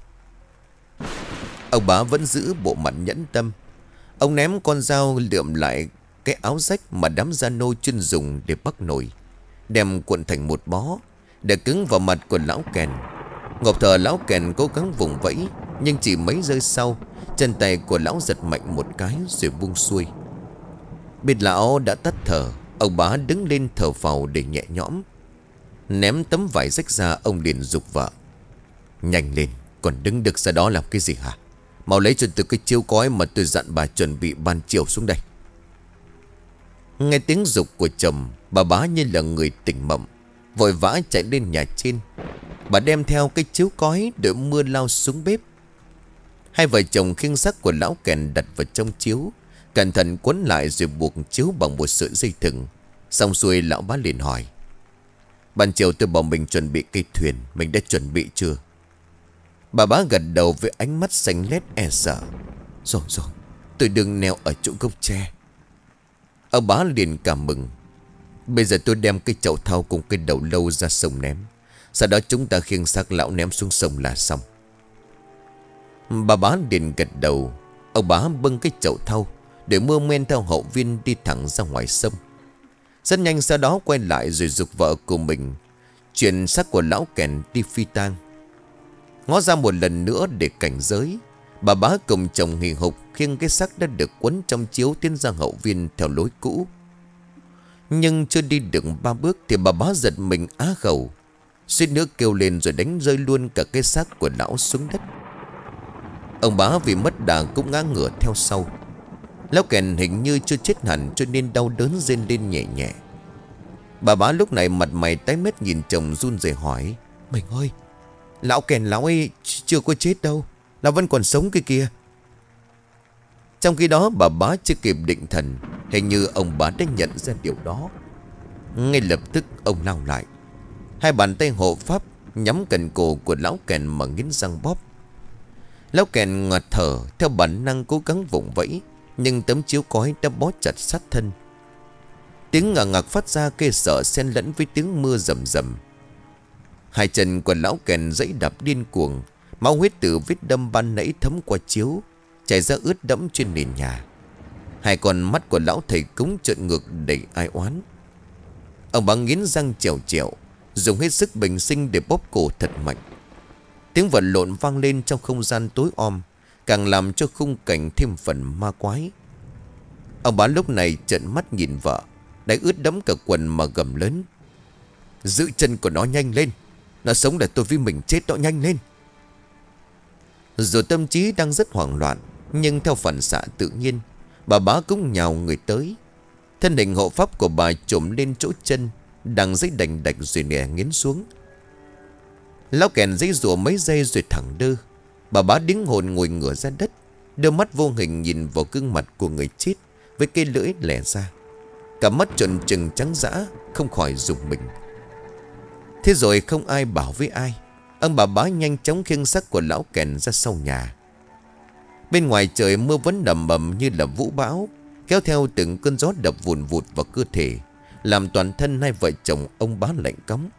Ông bá vẫn giữ bộ mặt nhẫn tâm. Ông ném con dao lượm lại cái áo rách mà đám gia nô chuyên dùng để bắt nồi, đem cuộn thành một bó để cứng vào mặt của lão kèn. Ngọc thờ lão kèn cố gắng vùng vẫy, nhưng chỉ mấy giây sau, chân tay của lão giật mạnh một cái rồi buông xuôi. Biết lão đã tắt thở, ông bá đứng lên thở phào để nhẹ nhõm. Ném tấm vải rách ra, ông liền giục vợ: nhanh lên, còn đứng được ra đó làm cái gì hả? Mau lấy cho tôi cái chiếu cói mà tôi dặn bà chuẩn bị ban chiều xuống đây. Nghe tiếng giục của chồng, bà bá như là người tỉnh mộng, vội vã chạy lên nhà trên. Bà đem theo cái chiếu cói, đội mưa lao xuống bếp. Hai vợ chồng khiêng xác của lão kèn đặt vào trong chiếu, cẩn thận quấn lại rồi buộc chiếu bằng một sợi dây thừng. Xong xuôi, lão bá liền hỏi: ban chiều tôi bảo mình chuẩn bị cây thuyền, mình đã chuẩn bị chưa? Bà bá gật đầu với ánh mắt xanh lét e sợ: rồi rồi, tôi đừng neo ở chỗ gốc tre. Ông bá liền cảm mừng: bây giờ tôi đem cái chậu thau cùng cái đầu lâu ra sông ném, sau đó chúng ta khiêng xác lão ném xuống sông là xong. Bà bá liền gật đầu. Ông bá bưng cái chậu thau để mưa men theo hậu viên đi thẳng ra ngoài sông. Rất nhanh sau đó quay lại rồi giục vợ của mình chuyển xác của lão kèn đi phi tang. Ngó ra một lần nữa để cảnh giới, bà bá cùng chồng hì hục khiêng cái xác đã được quấn trong chiếu tiến ra hậu viên theo lối cũ. Nhưng chưa đi được ba bước thì bà bá giật mình á khẩu, suýt nữa kêu lên rồi đánh rơi luôn cả cái xác của lão xuống đất. Ông bá vì mất đà cũng ngã ngửa theo sau. Lão kèn hình như chưa chết hẳn cho nên đau đớn rên lên nhẹ nhẹ. Bà bá lúc này mặt mày tái mét nhìn chồng run rẩy hỏi: mình ơi, lão kèn lão ấy chưa có chết đâu, lão vẫn còn sống kia kìa. Trong khi đó bà bá chưa kịp định thần, hình như ông bá đã nhận ra điều đó. Ngay lập tức ông lao lại, hai bàn tay hộ pháp nhắm cần cổ của lão kèn mà nghiến răng bóp. Lão kèn ngạt thở, theo bản năng cố gắng vùng vẫy, nhưng tấm chiếu cói đã bó chặt sát thân. Tiếng ngà ngạc phát ra kê sợ xen lẫn với tiếng mưa rầm rầm. Hai chân của lão kèn giãy đạp điên cuồng, máu huyết từ vết đâm ban nãy thấm qua chiếu chảy ra ướt đẫm trên nền nhà. Hai con mắt của lão thầy cúng trợn ngược đầy ai oán. Ông bá nghiến răng trèo trèo, dùng hết sức bình sinh để bóp cổ thật mạnh. Tiếng vật lộn vang lên trong không gian tối om, càng làm cho khung cảnh thêm phần ma quái. Ông bá lúc này trợn mắt nhìn vợ đã ướt đẫm cả quần mà gầm lớn: giữ chân của nó nhanh lên, nó sống để tôi với mình chết đó, nhanh lên. Dù tâm trí đang rất hoảng loạn, nhưng theo phản xạ tự nhiên, bà bá cũng nhào người tới. Thân hình hộ pháp của bà trồm lên chỗ chân đang giãy đành đạch rồi nè nghiến xuống. Lão kèn giãy giụa mấy giây rồi thẳng đơ. Bà bá đứng hồn ngồi ngửa ra đất, đôi mắt vô hình nhìn vào gương mặt của người chết với cây lưỡi lẻ ra. Cả mắt tròn trừng trắng dã, không khỏi rùng mình. Thế rồi không ai bảo với ai, ông bà bá nhanh chóng khiêng xác của lão kèn ra sau nhà. Bên ngoài trời mưa vẫn đầm bầm như là vũ bão, kéo theo từng cơn gió đập vùn vụt vào cơ thể, làm toàn thân hai vợ chồng ông bá lạnh cóng.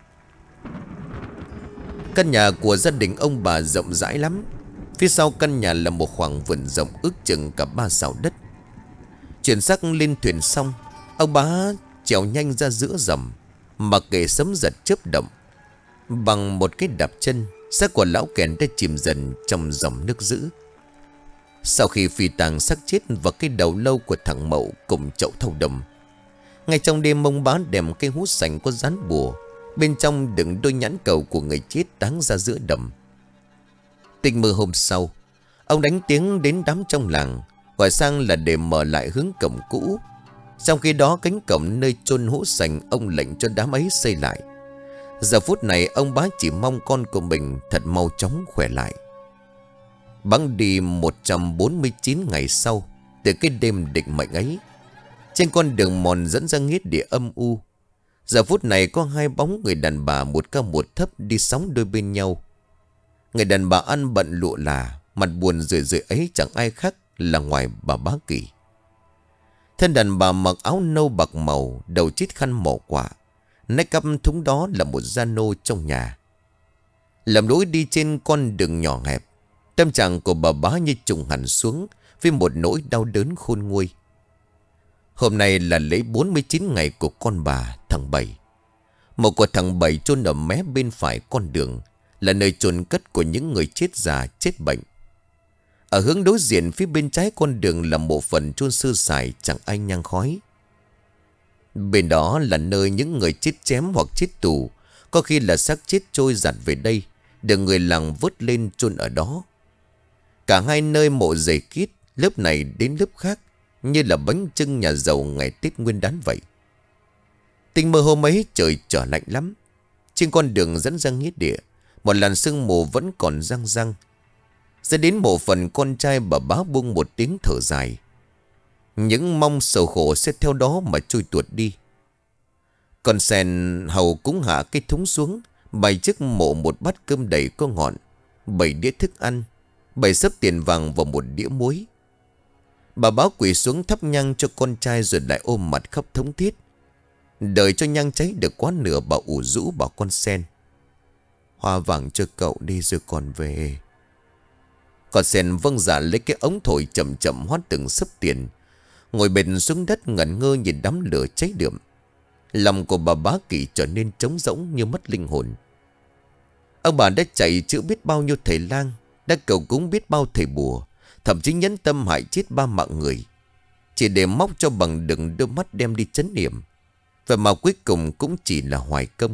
Căn nhà của gia đình ông bà rộng rãi lắm. Phía sau căn nhà là một khoảng vườn rộng ước chừng cả ba sào đất. Chuyển xác lên thuyền xong, ông bá trèo nhanh ra giữa dầm, mặc kệ sấm giật chớp động. Bằng một cái đạp chân, xác của lão kèn đã chìm dần trong dòng nước dữ. Sau khi phi tang xác chết và cái đầu lâu của thằng Mậu cùng chậu thau đầm, ngay trong đêm ông bá đem cây hút sành có dán bùa, bên trong đựng đôi nhãn cầu của người chết táng ra giữa đầm. Tình mơ hôm sau, ông đánh tiếng đến đám trong làng, gọi sang là để mở lại hướng cổng cũ. Trong khi đó cánh cổng nơi chôn hũ sành ông lệnh cho đám ấy xây lại. Giờ phút này ông bá chỉ mong con của mình thật mau chóng khỏe lại. Bẵng đi một trăm bốn mươi chín ngày sau, từ cái đêm định mệnh ấy, trên con đường mòn dẫn ra nghĩa địa âm u, giờ phút này có hai bóng người đàn bà một cao một thấp đi sóng đôi bên nhau. Người đàn bà ăn bận lụa là, mặt buồn rười rượi ấy chẳng ai khác là ngoài bà Bá Kỳ. Thân đàn bà mặc áo nâu bạc màu, đầu chít khăn mỏ quả, nách cặp thúng đó là một gia nô trong nhà. Lầm lối đi trên con đường nhỏ hẹp. Tâm trạng của bà bá như trùng hẳn xuống với một nỗi đau đớn khôn nguôi. Hôm nay là lễ bốn mươi chín ngày của con bà, thằng Bảy. Mộ của thằng Bảy chôn ở mé bên phải con đường, là nơi chôn cất của những người chết già, chết bệnh. Ở hướng đối diện phía bên trái con đường là mộ phần chôn sơ sài chẳng ai nhang khói. Bên đó là nơi những người chết chém hoặc chết tù, có khi là xác chết trôi giặt về đây, được người làng vớt lên chôn ở đó. Cả hai nơi mộ dày kít, lớp này đến lớp khác, như là bánh chưng nhà giàu ngày Tết Nguyên Đán vậy. Tình mơ hôm ấy trời trở lạnh lắm. Trên con đường dẫn ra nghĩa địa, một làn sương mù vẫn còn răng răng. Ra đến mộ phần con trai, bà bá buông một tiếng thở dài. Những mong sầu khổ sẽ theo đó mà trôi tuột đi. Con sen hầu cúng hạ cái thúng xuống, bày trước mộ một bát cơm đầy có ngọn, bảy đĩa thức ăn, bảy xấp tiền vàng và một đĩa muối. Bà báo quỳ xuống thắp nhang cho con trai rồi lại ôm mặt khóc thống thiết. Đợi cho nhang cháy được quá nửa, bà ủ rũ bảo con sen: "Hoa vàng cho cậu đi rồi còn về." Con sen vâng dạ lấy cái ống thổi chậm chậm hót từng xấp tiền, ngồi bệt xuống đất ngẩn ngơ nhìn đám lửa cháy đượm. Lòng của bà bá Kỵ trở nên trống rỗng như mất linh hồn. Ông bà đã chạy chữa biết bao nhiêu thầy lang, đã cầu cúng biết bao thầy bùa, thậm chí nhẫn tâm hại chết ba mạng người, chỉ để móc cho bằng đừng đôi mắt đem đi trấn yểm. Và mà cuối cùng cũng chỉ là hoài công.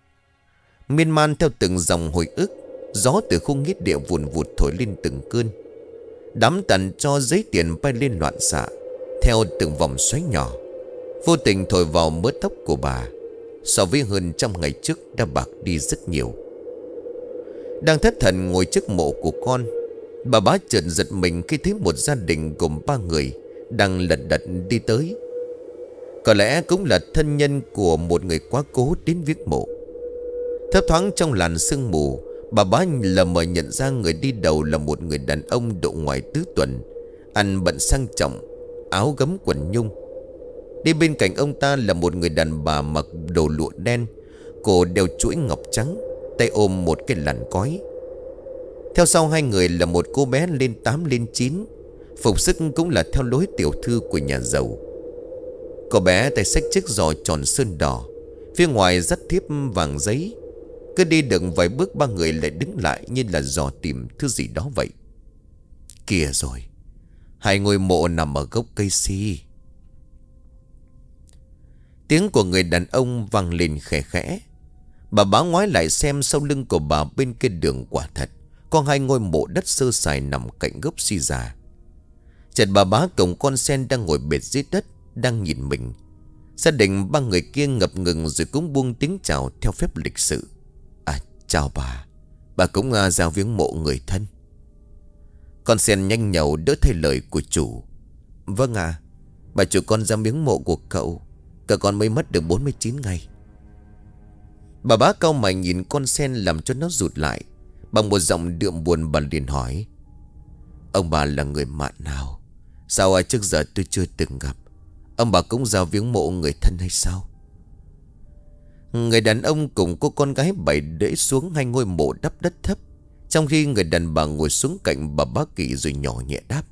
Miên man theo từng dòng hồi ức, gió từ khung nghĩa địa vùn vụt thổi lên từng cơn. Đám tàn cho giấy tiền bay lên loạn xạ theo từng vòng xoáy nhỏ, vô tình thổi vào mớ tóc của bà, so với hơn trăm ngày trước đã bạc đi rất nhiều. Đang thất thần ngồi trước mộ của con, bà bá chợt giật mình khi thấy một gia đình gồm ba người đang lật đật đi tới. Có lẽ cũng là thân nhân của một người quá cố đến viếng mộ. Thấp thoáng trong làn sương mù, bà bá lờ mờ nhận ra người đi đầu là một người đàn ông độ ngoài tứ tuần, ăn bận sang trọng, áo gấm quần nhung. Đi bên cạnh ông ta là một người đàn bà mặc đồ lụa đen, cổ đeo chuỗi ngọc trắng, tay ôm một cái làn cói. Theo sau hai người là một cô bé lên tám lên chín, phục sức cũng là theo lối tiểu thư của nhà giàu. Cô bé tay xách chiếc giỏ tròn sơn đỏ, phía ngoài dắt thiếp vàng giấy. Cứ đi được vài bước, ba người lại đứng lại như là dò tìm thứ gì đó vậy. Kìa rồi, hai ngôi mộ nằm ở gốc cây si. Tiếng của người đàn ông vang lên khẽ khẽ. Bà bá ngoái lại xem sau lưng của bà bên kia đường, quả thật có hai ngôi mộ đất sơ sài nằm cạnh gốc si già. Chợt bà bá cùng con sen đang ngồi bệt dưới đất đang nhìn mình. Gia đình ba người kia ngập ngừng rồi cũng buông tiếng chào theo phép lịch sự. À, chào bà. Bà cũng uh, giao viếng mộ người thân. Con sen nhanh nhậu đỡ thay lời của chủ. Vâng à, bà chủ con ra viếng mộ của cậu. Cả con mới mất được bốn mươi chín ngày. Bà bá cau mày nhìn con sen làm cho nó rụt lại. Bằng một giọng đượm buồn bà liền hỏi: Ông bà là người mạn nào? Sao ai trước giờ tôi chưa từng gặp? Ông bà cũng giao viếng mộ người thân hay sao? Người đàn ông cùng cô con gái bảy đẩy xuống hai ngôi mộ đắp đất thấp, trong khi người đàn bà ngồi xuống cạnh bà bá Kỵ rồi nhỏ nhẹ đáp: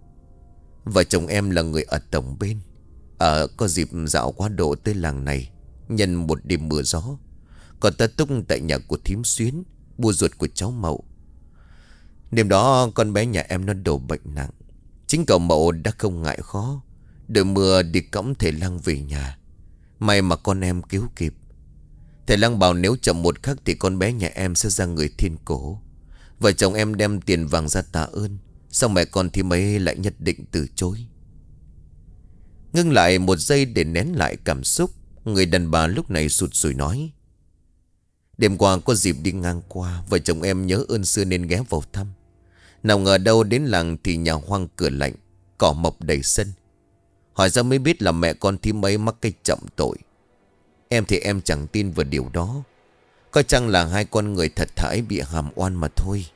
Vợ chồng em là người ở tổng bên. Ở có dịp dạo qua độ tới làng này nhân một đêm mưa gió. Còn ta túc tại nhà của thím Xuyến, bua ruột của cháu Mậu. Đêm đó con bé nhà em nó đổ bệnh nặng. Chính cậu Mậu đã không ngại khó, đợi mưa đi cõng thầy lang về nhà. May mà con em cứu kịp. Thầy lang bảo nếu chậm một khắc thì con bé nhà em sẽ ra người thiên cổ. Vợ chồng em đem tiền vàng ra tạ ơn, xong mẹ con thì mấy lại nhất định từ chối. Ngưng lại một giây để nén lại cảm xúc, người đàn bà lúc này sụt sùi nói: Đêm qua có dịp đi ngang qua, vợ chồng em nhớ ơn xưa nên ghé vào thăm. Nào ngờ đâu đến làng thì nhà hoang cửa lạnh, cỏ mọc đầy sân. Hỏi ra mới biết là mẹ con thím mấy mắc cái chậm tội. Em thì em chẳng tin vào điều đó. Có chăng là hai con người thật thải bị hàm oan mà thôi.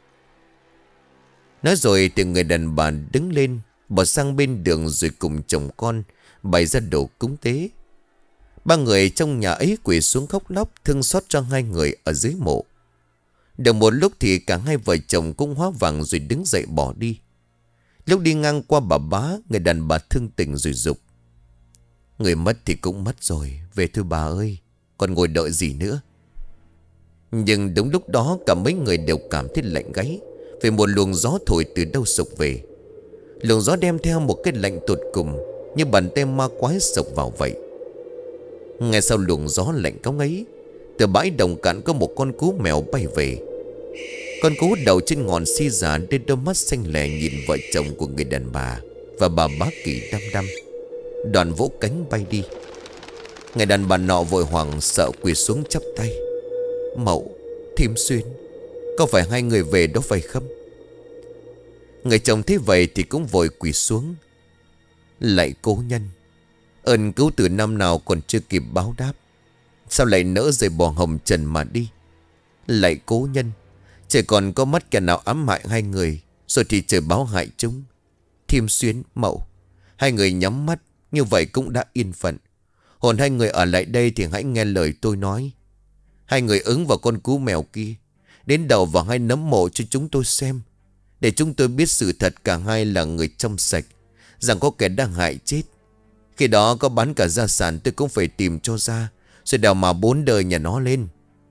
Nói rồi thì người đàn bà đứng lên, bỏ sang bên đường rồi cùng chồng con bày ra đồ cúng tế. Ba người trong nhà ấy quỳ xuống khóc lóc thương xót cho hai người ở dưới mộ. Được một lúc thì cả hai vợ chồng cũng hóa vàng rồi đứng dậy bỏ đi. Lúc đi ngang qua bà Bá, người đàn bà thương tình rồi dục: người mất thì cũng mất rồi, về thôi bà ơi, còn ngồi đợi gì nữa. Nhưng đúng lúc đó cả mấy người đều cảm thấy lạnh gáy, vì một luồng gió thổi từ đâu sộc về. Luồng gió đem theo một cái lạnh tột cùng, như bàn tay ma quái sộc vào vậy. Ngay sau luồng gió lạnh cóng ấy, từ bãi đồng cạn có một con cú mèo bay về. Con cú đầu trên ngọn si già, đôi đôi mắt xanh lè nhìn vợ chồng của người đàn bà và bà Bá Kỳ đăm đăm, đoạn vỗ cánh bay đi. Người đàn bà nọ vội hoảng sợ quỳ xuống chắp tay: Mậu, Thím Xuyên, có phải hai người về đó phải không? Người chồng thấy vậy thì cũng vội quỳ xuống: lạy cố nhân, ơn cứu từ năm nào còn chưa kịp báo đáp, sao lại nỡ rời bỏ hồng trần mà đi. Lạy cố nhân, trời còn có mắt kẻ nào ám hại hai người, rồi thì trời báo hại chúng. Thím Xuyên, Mậu, hai người nhắm mắt, như vậy cũng đã yên phận. Hồn hai người ở lại đây thì hãy nghe lời tôi nói. Hai người ứng vào con cú mèo kia, đến đầu vào hai nấm mộ cho chúng tôi xem, để chúng tôi biết sự thật cả hai là người trong sạch, rằng có kẻ đang hại chết. Khi đó có bán cả gia sản tôi cũng phải tìm cho ra, rồi đào mà bốn đời nhà nó lên.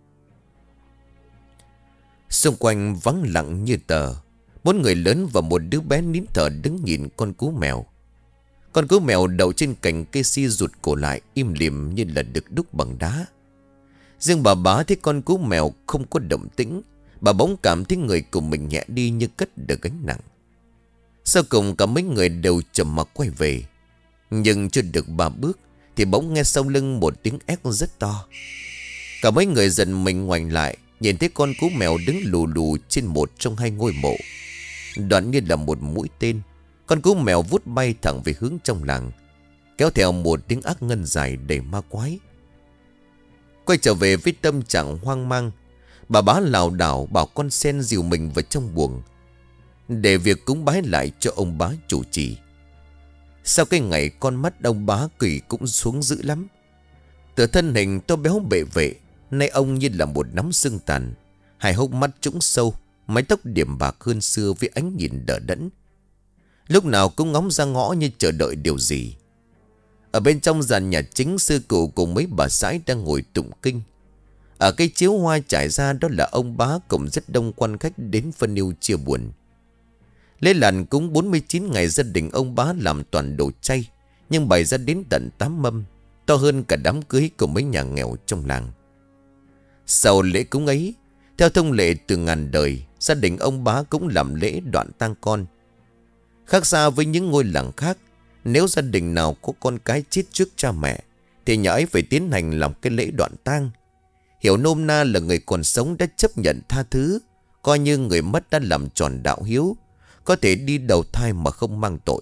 Xung quanh vắng lặng như tờ. Bốn người lớn và một đứa bé nín thở đứng nhìn con cú mèo. Con cú mèo đậu trên cành cây si rụt cổ lại, im lìm như là được đúc bằng đá. Riêng bà Bá thấy con cú mèo không có động tĩnh, bà bỗng cảm thấy người của mình nhẹ đi như cất được gánh nặng. Sau cùng cả mấy người đều trầm mặc quay về. Nhưng chưa được ba bước thì bỗng nghe sau lưng một tiếng ép rất to. Cả mấy người giật mình ngoảnh lại, nhìn thấy con cú mèo đứng lù lù trên một trong hai ngôi mộ. Đoạn như là một mũi tên, con cú mèo vút bay thẳng về hướng trong làng, kéo theo một tiếng ác ngân dài đầy ma quái. Quay trở về với tâm trạng hoang mang, bà Bá lảo đảo bảo con sen dìu mình vào trong buồng, để việc cúng bái lại cho ông Bá chủ trì. Sau cái ngày con mắt ông Bá Kỳ cũng xuống dữ lắm. Từ thân hình to béo bệ vệ, nay ông như là một nắm xương tàn, hai hốc mắt trũng sâu, mái tóc điểm bạc hơn xưa với ánh nhìn đờ đẫn. Lúc nào cũng ngóng ra ngõ như chờ đợi điều gì. Ở bên trong gian nhà chính, sư cụ cùng mấy bà sãi đang ngồi tụng kinh. Ở cái chiếu hoa trải ra đó là ông Bá cùng rất đông quan khách đến phân ưu chia buồn. Lễ làn cúng bốn mươi chín ngày, gia đình ông Bá làm toàn đồ chay, nhưng bày ra đến tận tám mâm, to hơn cả đám cưới của mấy nhà nghèo trong làng. Sau lễ cúng ấy, theo thông lệ từ ngàn đời, gia đình ông Bá cũng làm lễ đoạn tang con. Khác xa với những ngôi làng khác, nếu gia đình nào có con cái chết trước cha mẹ thì nhà ấy phải tiến hành làm cái lễ đoạn tang. Hiểu nôm na là người còn sống đã chấp nhận tha thứ, coi như người mất đã làm tròn đạo hiếu, có thể đi đầu thai mà không mang tội.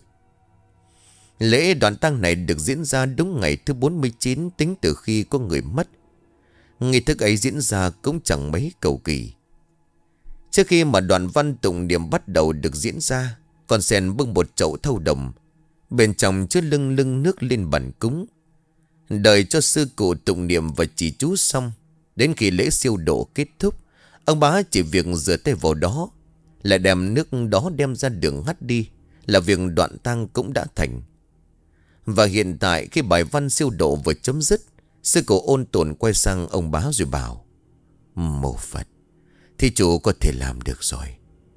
Lễ đoạn tang này được diễn ra đúng ngày thứ bốn mươi chín tính từ khi có người mất. Nghi thức ấy diễn ra cũng chẳng mấy cầu kỳ. Trước khi mà đoạn văn tụng niệm bắt đầu được diễn ra, con sen bưng một chậu thau đồng, bên trong chứa lưng lưng nước lên bàn cúng. Đợi cho sư cụ tụng niệm và chỉ chú xong, đến khi lễ siêu độ kết thúc, ông Bá chỉ việc rửa tay vào đó, lại đem nước đó đem ra đường hắt đi, là việc đoạn tang cũng đã thành. Và hiện tại khi bài văn siêu độ vừa chấm dứt, sư cụ ôn tồn quay sang ông Bá rồi bảo: Mô Phật, thì chủ có thể làm được rồi.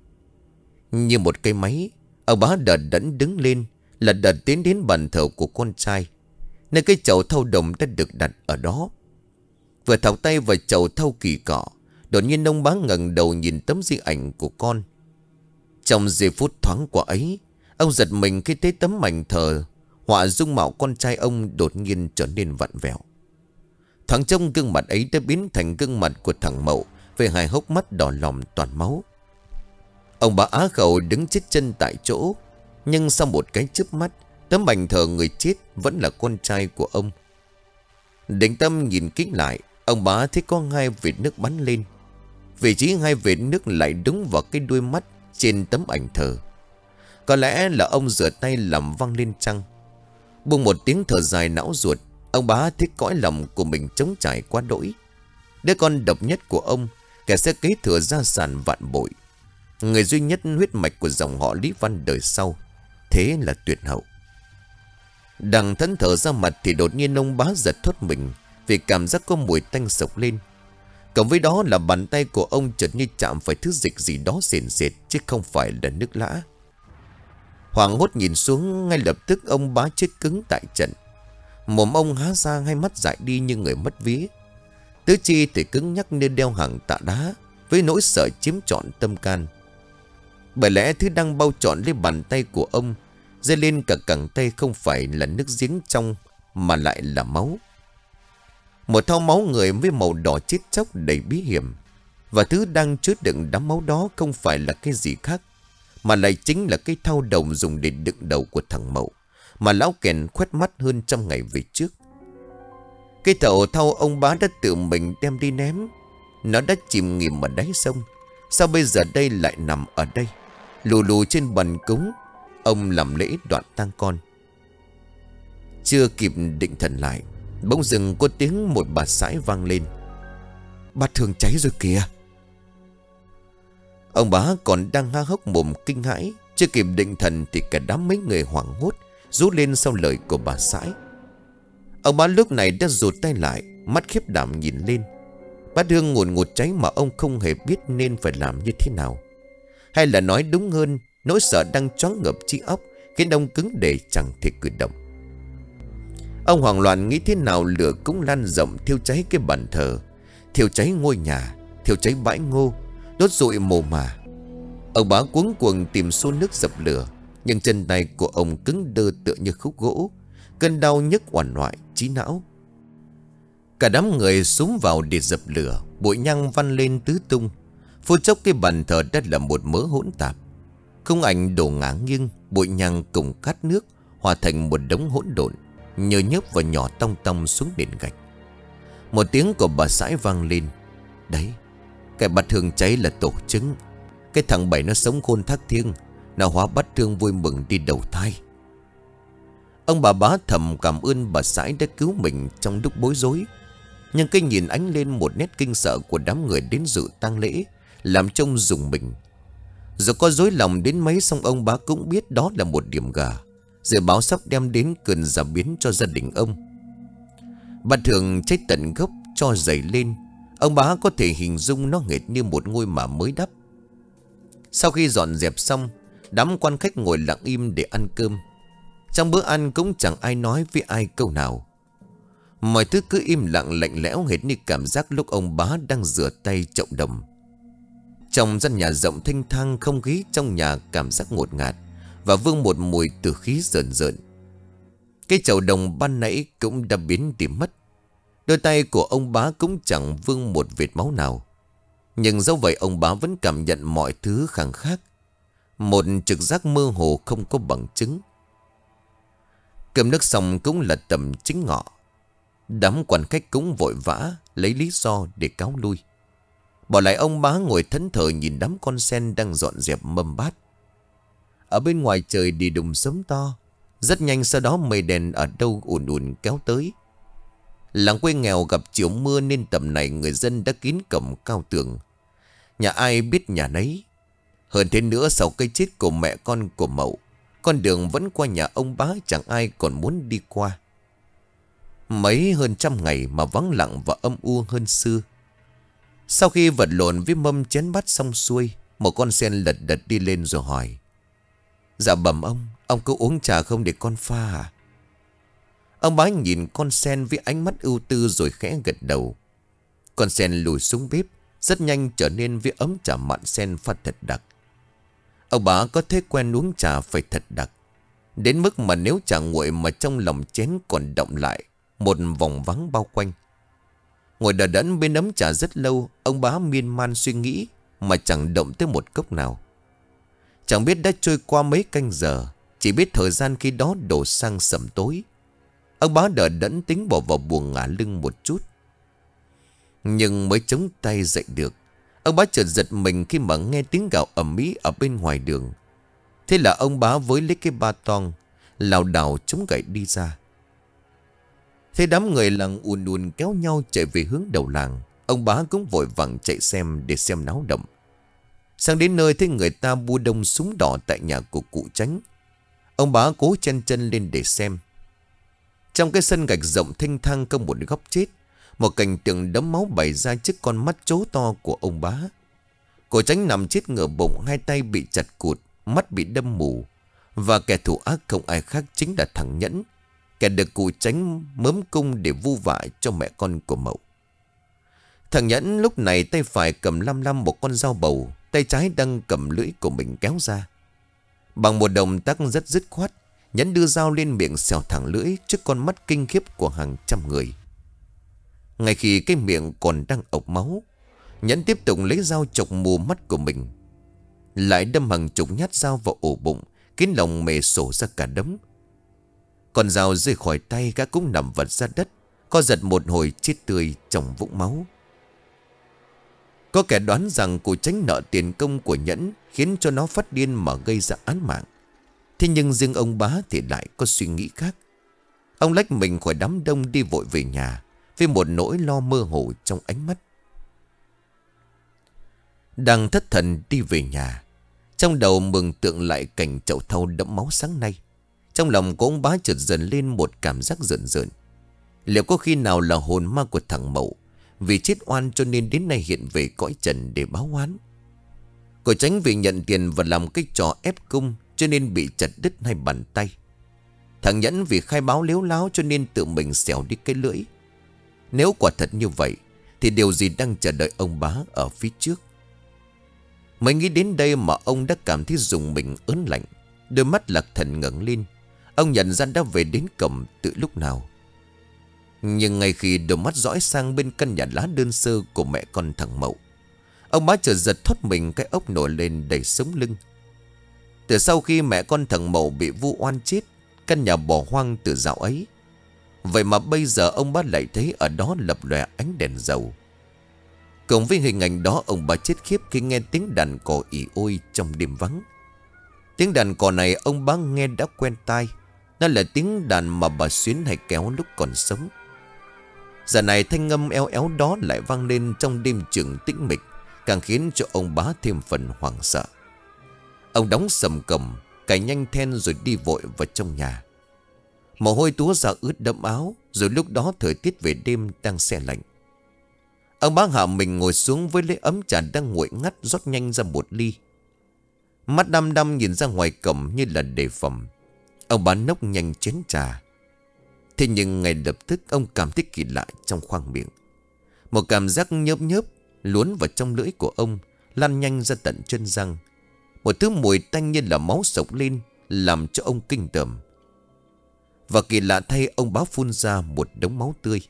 Như một cây máy, ông Bá đợt đẫn đứng lên, là đợt tiến đến bàn thờ của con trai, nơi cái chậu thau đồng đã được đặt ở đó. Vừa thọc tay vào chậu thau kỳ cọ, đột nhiên ông Bá ngẩng đầu nhìn tấm di ảnh của con. Trong giây phút thoáng qua ấy, ông giật mình khi thấy tấm ảnh thờ họa dung mạo con trai ông đột nhiên trở nên vặn vẹo. Thoáng trông gương mặt ấy đã biến thành gương mặt của thằng Mậu, với hai hốc mắt đỏ lòm toàn máu. Ông Bá á khẩu đứng chết chân tại chỗ, nhưng sau một cái chớp mắt, tấm ảnh thờ người chết vẫn là con trai của ông. Định tâm nhìn kỹ lại, ông Bá thấy có hai vệt nước bắn lên. Vị trí hai vệt nước lại đúng vào cái đuôi mắt trên tấm ảnh thờ. Có lẽ là ông rửa tay làm văng lên chăng. Buông một tiếng thở dài não ruột, ông Bá thấy cõi lòng của mình trống trải quá đỗi. Đứa con độc nhất của ông, kẻ sẽ kế thừa gia sản vạn bội. Người duy nhất huyết mạch của dòng họ Lý Văn đời sau, thế là Tuyệt Hậu. Đang thẫn thở ra mặt thì đột nhiên ông bá giật thoát mình vì cảm giác có mùi tanh sộc lên. Cộng với đó là bàn tay của ông chợt như chạm phải thứ dịch gì đó sền sệt, chứ không phải là nước lã. Hoảng hốt nhìn xuống, ngay lập tức ông bá chết cứng tại trận. Mồm ông há ra, hai mắt dại đi như người mất vía. Tứ chi thì cứng nhắc như đeo hàng tạ đá, với nỗi sợ chiếm trọn tâm can. Bởi lẽ thứ đang bao trọn lên bàn tay của ông, dây lên cả cẳng tay, không phải là nước giếng trong, mà lại là máu. Một thau máu người với màu đỏ chết chóc đầy bí hiểm. Và thứ đang chứa đựng đám máu đó không phải là cái gì khác, mà lại chính là cái thau đồng dùng để đựng đầu của thằng Mậu, mà lão kèn khoét mắt hơn trăm ngày về trước. Cái thau thau ông bá đã tự mình đem đi ném. Nó đã chìm nghỉm ở đáy sông. Sao bây giờ đây lại nằm ở đây, lù lù trên bàn cúng ông làm lễ đoạn tang con? Chưa kịp định thần lại, bỗng dưng có tiếng một bà sãi vang lên. Bát hương cháy rồi kìa. Ông bá còn đang há hốc mồm kinh hãi, chưa kịp định thần thì cả đám mấy người hoảng hốt rú lên sau lời của bà sãi. Ông bá lúc này đã rụt tay lại, mắt khiếp đảm nhìn lên. Bát hương ngùn ngụt cháy mà ông không hề biết nên phải làm như thế nào. Hay là nói đúng hơn, nỗi sợ đang choáng ngợp trí óc khiến ông cứng để chẳng thể cử động. Ông hoảng loạn nghĩ thế nào lửa cũng lan rộng, thiêu cháy cái bàn thờ, thiêu cháy ngôi nhà, thiêu cháy bãi ngô, đốt rụi mồ mả. Ông bá cuống cuồng tìm xô nước dập lửa, nhưng chân tay của ông cứng đơ tựa như khúc gỗ, cơn đau nhức oằn oại trí não. Cả đám người xúm vào để dập lửa, bụi nhang văng lên tứ tung. Phút chốc cái bàn thờ đã là một mớ hỗn tạp. Khung ảnh đổ ngả nghiêng, bụi nhang cùng cát nước hòa thành một đống hỗn độn, nhờ nhớp và nhỏ tong tong xuống nền gạch. Một tiếng của bà sãi vang lên. Đấy, cái bát hương cháy là tổ chứng. Cái thằng Bảy nó sống khôn thác thiêng, nó hóa bát hương vui mừng đi đầu thai. Ông bà bá thầm cảm ơn bà sãi đã cứu mình trong lúc bối rối. Nhưng cái nhìn ánh lên một nét kinh sợ của đám người đến dự tang lễ làm trông rùng mình. Dù có dối lòng đến mấy, song ông bá cũng biết đó là một điểm gà, dự báo sắp đem đến cơn giả biến cho gia đình ông. Bát hương cháy tận gốc cho dày lên, ông bá có thể hình dung nó hệt như một ngôi mả mới đắp. Sau khi dọn dẹp xong, đám quan khách ngồi lặng im để ăn cơm. Trong bữa ăn cũng chẳng ai nói với ai câu nào. Mọi thứ cứ im lặng lạnh lẽo, hệt như cảm giác lúc ông bá đang rửa tay chậu đồng. Trong gian nhà rộng thênh thang, không khí trong nhà cảm giác ngột ngạt và vương một mùi tử khí rợn rợn. Cái chậu đồng ban nãy cũng đã biến tìm mất. Đôi tay của ông bá cũng chẳng vương một vệt máu nào. Nhưng dẫu vậy ông bá vẫn cảm nhận mọi thứ khang khác, một trực giác mơ hồ không có bằng chứng. Cơm nước xong cũng là tầm chính ngọ. Đám quan khách cũng vội vã lấy lý do để cáo lui, bỏ lại ông bá ngồi thẫn thờ nhìn đám con sen đang dọn dẹp mâm bát. Ở bên ngoài trời đi đùng sớm to. Rất nhanh sau đó mây đèn ở đâu ùn ùn kéo tới. Làng quê nghèo gặp chiều mưa nên tầm này người dân đã kín cổng cao tường, nhà ai biết nhà nấy. Hơn thế nữa, sau cái chết của mẹ con của Mậu, con đường vẫn qua nhà ông bá chẳng ai còn muốn đi qua. Mấy hơn trăm ngày mà vắng lặng và âm u hơn xưa. Sau khi vật lộn với mâm chén bát xong xuôi, một con sen lật đật đi lên rồi hỏi: Dạ bẩm ông, ông có uống trà không để con pha à? Ông bá nhìn con sen với ánh mắt ưu tư rồi khẽ gật đầu. Con sen lùi xuống bếp, rất nhanh trở nên với ấm trà mặn sen pha thật đặc. Ông bá có thói quen uống trà phải thật đặc, đến mức mà nếu trà nguội mà trong lòng chén còn đọng lại một vòng vắng bao quanh. Ngồi đờ đẫn bên ấm trà rất lâu, ông bá miên man suy nghĩ mà chẳng động tới một cốc nào. Chẳng biết đã trôi qua mấy canh giờ, chỉ biết thời gian khi đó đổ sang sẩm tối. Ông bá đờ đẫn tính bỏ vào buồng ngả lưng một chút, nhưng mới chống tay dậy được, ông bá chợt giật mình khi mà nghe tiếng gào ầm ĩ ở bên ngoài đường. Thế là ông bá với lấy cái ba toang lảo đảo chống gậy đi ra. Thế đám người làng ùn ùn kéo nhau chạy về hướng đầu làng. Ông bá cũng vội vàng chạy xem để xem náo động. Sang đến nơi thấy người ta bu đông súng đỏ tại nhà của cụ Chánh. Ông bá cố chen chân lên để xem. Trong cái sân gạch rộng thênh thang có một góc chết, một cảnh tượng đẫm máu bày ra trước con mắt trố to của ông bá. Cụ Chánh nằm chết ngửa bụng, hai tay bị chặt cụt, mắt bị đâm mù. Và kẻ thù ác không ai khác chính là thằng Nhẫn, kẻ được cụ Chánh mớm cung để vu vạ cho mẹ con của Mậu. Thằng Nhẫn lúc này tay phải cầm lăm lăm một con dao bầu, tay trái đang cầm lưỡi của mình kéo ra. Bằng một động tác rất dứt khoát, Nhẫn đưa dao lên miệng xẻo thẳng lưỡi trước con mắt kinh khiếp của hàng trăm người. Ngay khi cái miệng còn đang ộc máu, Nhẫn tiếp tục lấy dao chọc mù mắt của mình, lại đâm hàng chục nhát dao vào ổ bụng, khiến lòng mề sổ ra cả đống. Con dao rơi khỏi tay, gã cũng nằm vật ra đất, co giật một hồi chết tươi trong vũng máu. Có kẻ đoán rằng cụ Chánh nợ tiền công của Nhẫn, khiến cho nó phát điên mà gây ra án mạng. Thế nhưng riêng ông bá thì lại có suy nghĩ khác. Ông lách mình khỏi đám đông đi vội về nhà, với một nỗi lo mơ hồ trong ánh mắt. Đang thất thần đi về nhà, trong đầu mường tượng lại cảnh chậu thau đẫm máu sáng nay. Trong lòng của ông bá chợt dần lên một cảm giác rợn rợn. Liệu có khi nào là hồn ma của thằng Mậu, vì chết oan cho nên đến nay hiện về cõi trần để báo oán? Cụ Chánh vì nhận tiền và làm cái trò ép cung cho nên bị chặt đứt hai bàn tay. Thằng Nhẫn vì khai báo lếu láo cho nên tự mình xẻo đi cái lưỡi. Nếu quả thật như vậy thì điều gì đang chờ đợi ông bá ở phía trước? Mới nghĩ đến đây mà ông đã cảm thấy rùng mình ớn lạnh. Đôi mắt Lạc Thần ngẩng lên. Ông nhận ra đã về đến cổng từ lúc nào. Nhưng ngay khi đôi mắt dõi sang bên căn nhà lá đơn sơ của mẹ con thằng Mậu, ông bá chợt giật thoát mình, cái ốc nổi lên đầy sống lưng. Từ sau khi mẹ con thằng Mậu bị vu oan chết, căn nhà bỏ hoang từ dạo ấy, vậy mà bây giờ ông bá lại thấy ở đó lập lòe ánh đèn dầu. Cùng với hình ảnh đó, ông bá chết khiếp khi nghe tiếng đàn cò ỉ ôi trong đêm vắng. Tiếng đàn cò này ông bá nghe đã quen tai. Nó là tiếng đàn mà bà Xuyến hay kéo lúc còn sống. Giờ này thanh âm eo éo đó lại vang lên trong đêm trường tĩnh mịch, càng khiến cho ông bá thêm phần hoảng sợ. Ông đóng sầm cầm, cài nhanh then rồi đi vội vào trong nhà. Mồ hôi túa ra ướt đẫm áo, rồi lúc đó thời tiết về đêm đang se lạnh. Ông bá hạ mình ngồi xuống với lấy ấm trà đang nguội ngắt, rót nhanh ra một ly. Mắt đăm đăm nhìn ra ngoài cổng như là đề phòng. Ông bá nốc nhanh chén trà. Thế nhưng ngay lập tức ông cảm thấy kỳ lạ trong khoang miệng. Một cảm giác nhớp nhớp luốn vào trong lưỡi của ông, lan nhanh ra tận chân răng. Một thứ mùi tanh như là máu sộc lên, làm cho ông kinh tởm. Và kỳ lạ thay, ông bá phun ra một đống máu tươi.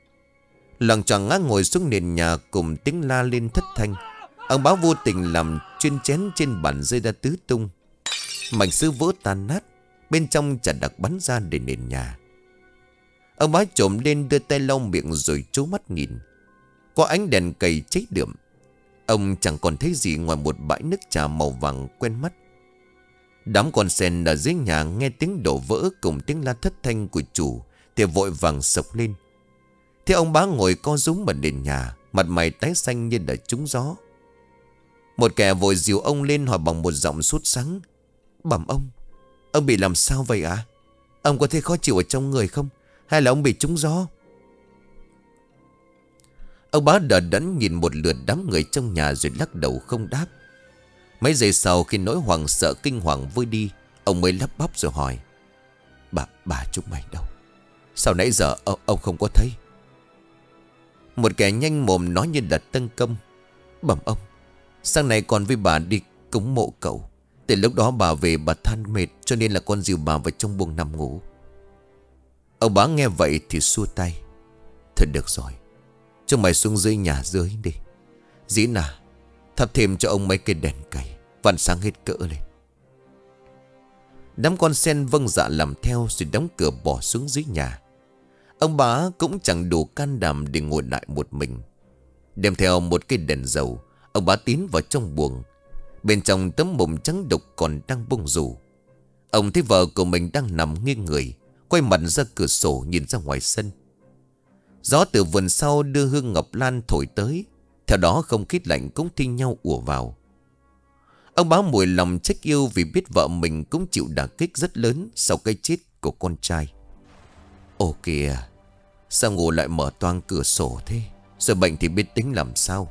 Loằng choạng ngã ngồi xuống nền nhà cùng tiếng la lên thất thanh. Ông bá vô tình làm chuyên chén trên bàn rơi ra tứ tung. Mảnh sứ vỡ tan nát, bên trong trà đặc bắn ra để nền nhà. Ông bá trồm lên đưa tay lau miệng rồi trố mắt nhìn. Qua ánh đèn cầy cháy đượm, ông chẳng còn thấy gì ngoài một bãi nước trà màu vàng quen mắt. Đám con sen ở dưới nhà nghe tiếng đổ vỡ cùng tiếng la thất thanh của chủ thì vội vàng sộc lên. Thế ông bá ngồi co rúm ở nền nhà, mặt mày tái xanh như đã trúng gió. Một kẻ vội dìu ông lên hỏi bằng một giọng sốt sắng: "Bẩm ông, ông bị làm sao vậy ạ? À? Ông có thấy khó chịu ở trong người không? Hay là ông bị trúng gió?" Ông bá đờ đẫn nhìn một lượt đám người trong nhà rồi lắc đầu không đáp. Mấy giây sau, khi nỗi hoảng sợ kinh hoàng vơi đi, ông mới lắp bắp rồi hỏi: Bà, bà chúng mày đâu? Sao nãy giờ ông, ông không có thấy? Một kẻ nhanh mồm nói như là tân công: "Bẩm ông, sáng nay con với bà đi cúng mộ cậu. Từ lúc đó bà về bà than mệt, cho nên là con dìu bà vào trong buồng nằm ngủ." Ông bá nghe vậy thì xua tay: "Thôi được rồi, chúng mày xuống dưới nhà dưới đi. Dĩ nà thắp thêm cho ông mấy cây đèn cầy, vặn sáng hết cỡ lên." Đám con sen vâng dạ làm theo rồi đóng cửa bỏ xuống dưới nhà. Ông bá cũng chẳng đủ can đảm để ngồi lại một mình. Đem theo một cây đèn dầu, ông bá tiến vào trong buồng. Bên trong tấm mùng trắng đục còn đang bung rủ. Ông thấy vợ của mình đang nằm nghiêng người, quay mặt ra cửa sổ nhìn ra ngoài sân. Gió từ vườn sau đưa hương ngọc lan thổi tới. Theo đó không khí lạnh cũng thi nhau ùa vào. Ông Bá mùi lòng trách yêu vì biết vợ mình cũng chịu đả kích rất lớn sau cái chết của con trai. Ồ kìa, sao ngủ lại mở toang cửa sổ thế? Rồi bệnh thì biết tính làm sao?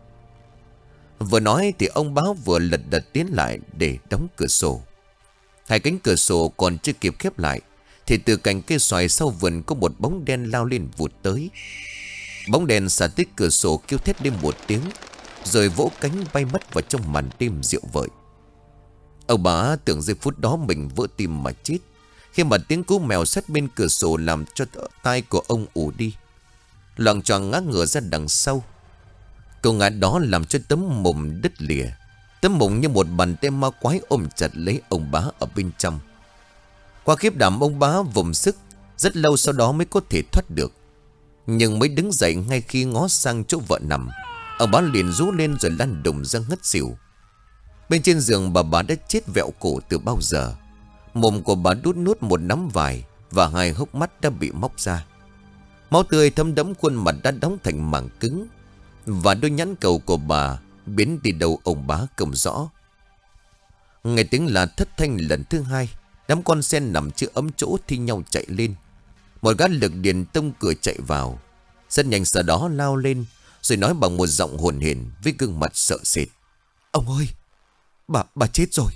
Vừa nói thì ông Bá vừa lật đật tiến lại để đóng cửa sổ. Hai cánh cửa sổ còn chưa kịp khép lại thì từ cạnh cây xoài sau vườn có một bóng đen lao lên vụt tới. Bóng đèn xả tích cửa sổ kêu thét lên một tiếng, rồi vỗ cánh bay mất vào trong màn đêm rượu vợi. Ông Bá tưởng giây phút đó mình vỡ tim mà chết, khi mà tiếng cú mèo sát bên cửa sổ làm cho tai của ông ù đi. Loạng choạng ngã ngửa ra đằng sau. Câu ngã đó làm cho tấm mồm đứt lìa. Tấm mồm như một bàn tay ma quái ôm chặt lấy ông Bá ở bên trong. Qua khiếp đảm ông Bá vùng sức, rất lâu sau đó mới có thể thoát được. Nhưng mới đứng dậy ngay khi ngó sang chỗ vợ nằm, ông Bá liền rú lên rồi lăn đùng ra ngất xỉu. Bên trên giường bà bá đã chết vẹo cổ từ bao giờ. Mồm của bà đút nút một nắm vải và hai hốc mắt đã bị móc ra. Máu tươi thấm đẫm khuôn mặt đã đóng thành mảng cứng, và đôi nhãn cầu của bà biến đi đâu ông Bá không rõ. Nghe tiếng là thất thanh lần thứ hai, đám con sen nằm chưa ấm chỗ thi nhau chạy lên. Một gã lực điền tông cửa chạy vào, rất nhanh sau đó lao lên, rồi nói bằng một giọng hồn hển với gương mặt sợ sệt: Ông ơi, bà, bà chết rồi.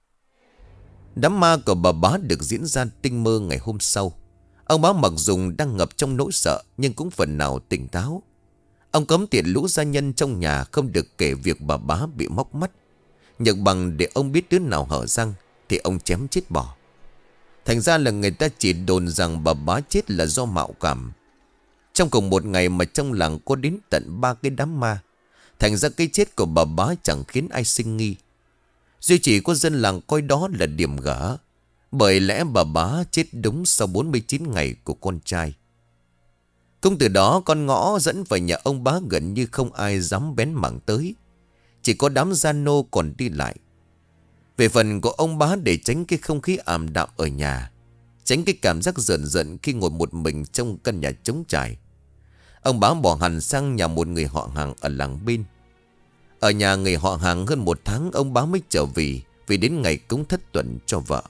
Đám ma của bà Bá được diễn ra tinh mơ ngày hôm sau. Ông Bá mặc dù đang ngập trong nỗi sợ nhưng cũng phần nào tỉnh táo. Ông cấm tiệt lũ gia nhân trong nhà không được kể việc bà Bá bị móc mắt. Nhược bằng để ông biết đứa nào hở răng thì ông chém chết bỏ. Thành ra là người ta chỉ đồn rằng bà Bá chết là do mạo cảm. Trong cùng một ngày mà trong làng có đến tận ba cái đám ma. Thành ra cái chết của bà Bá chẳng khiến ai sinh nghi. Duy chỉ có dân làng coi đó là điểm gỡ. Bởi lẽ bà Bá chết đúng sau bốn mươi chín ngày của con trai. Cũng từ đó con ngõ dẫn vào nhà ông Bá gần như không ai dám bén mảng tới. Chỉ có đám gia nô còn đi lại. Về phần của ông Bá, để tránh cái không khí ảm đạm ở nhà, tránh cái cảm giác giận giận khi ngồi một mình trong căn nhà trống trải, ông Bá bỏ hẳn sang nhà một người họ hàng ở làng bên. Ở nhà người họ hàng hơn một tháng ông Bá mới trở về, vì đến ngày cúng thất tuần cho vợ.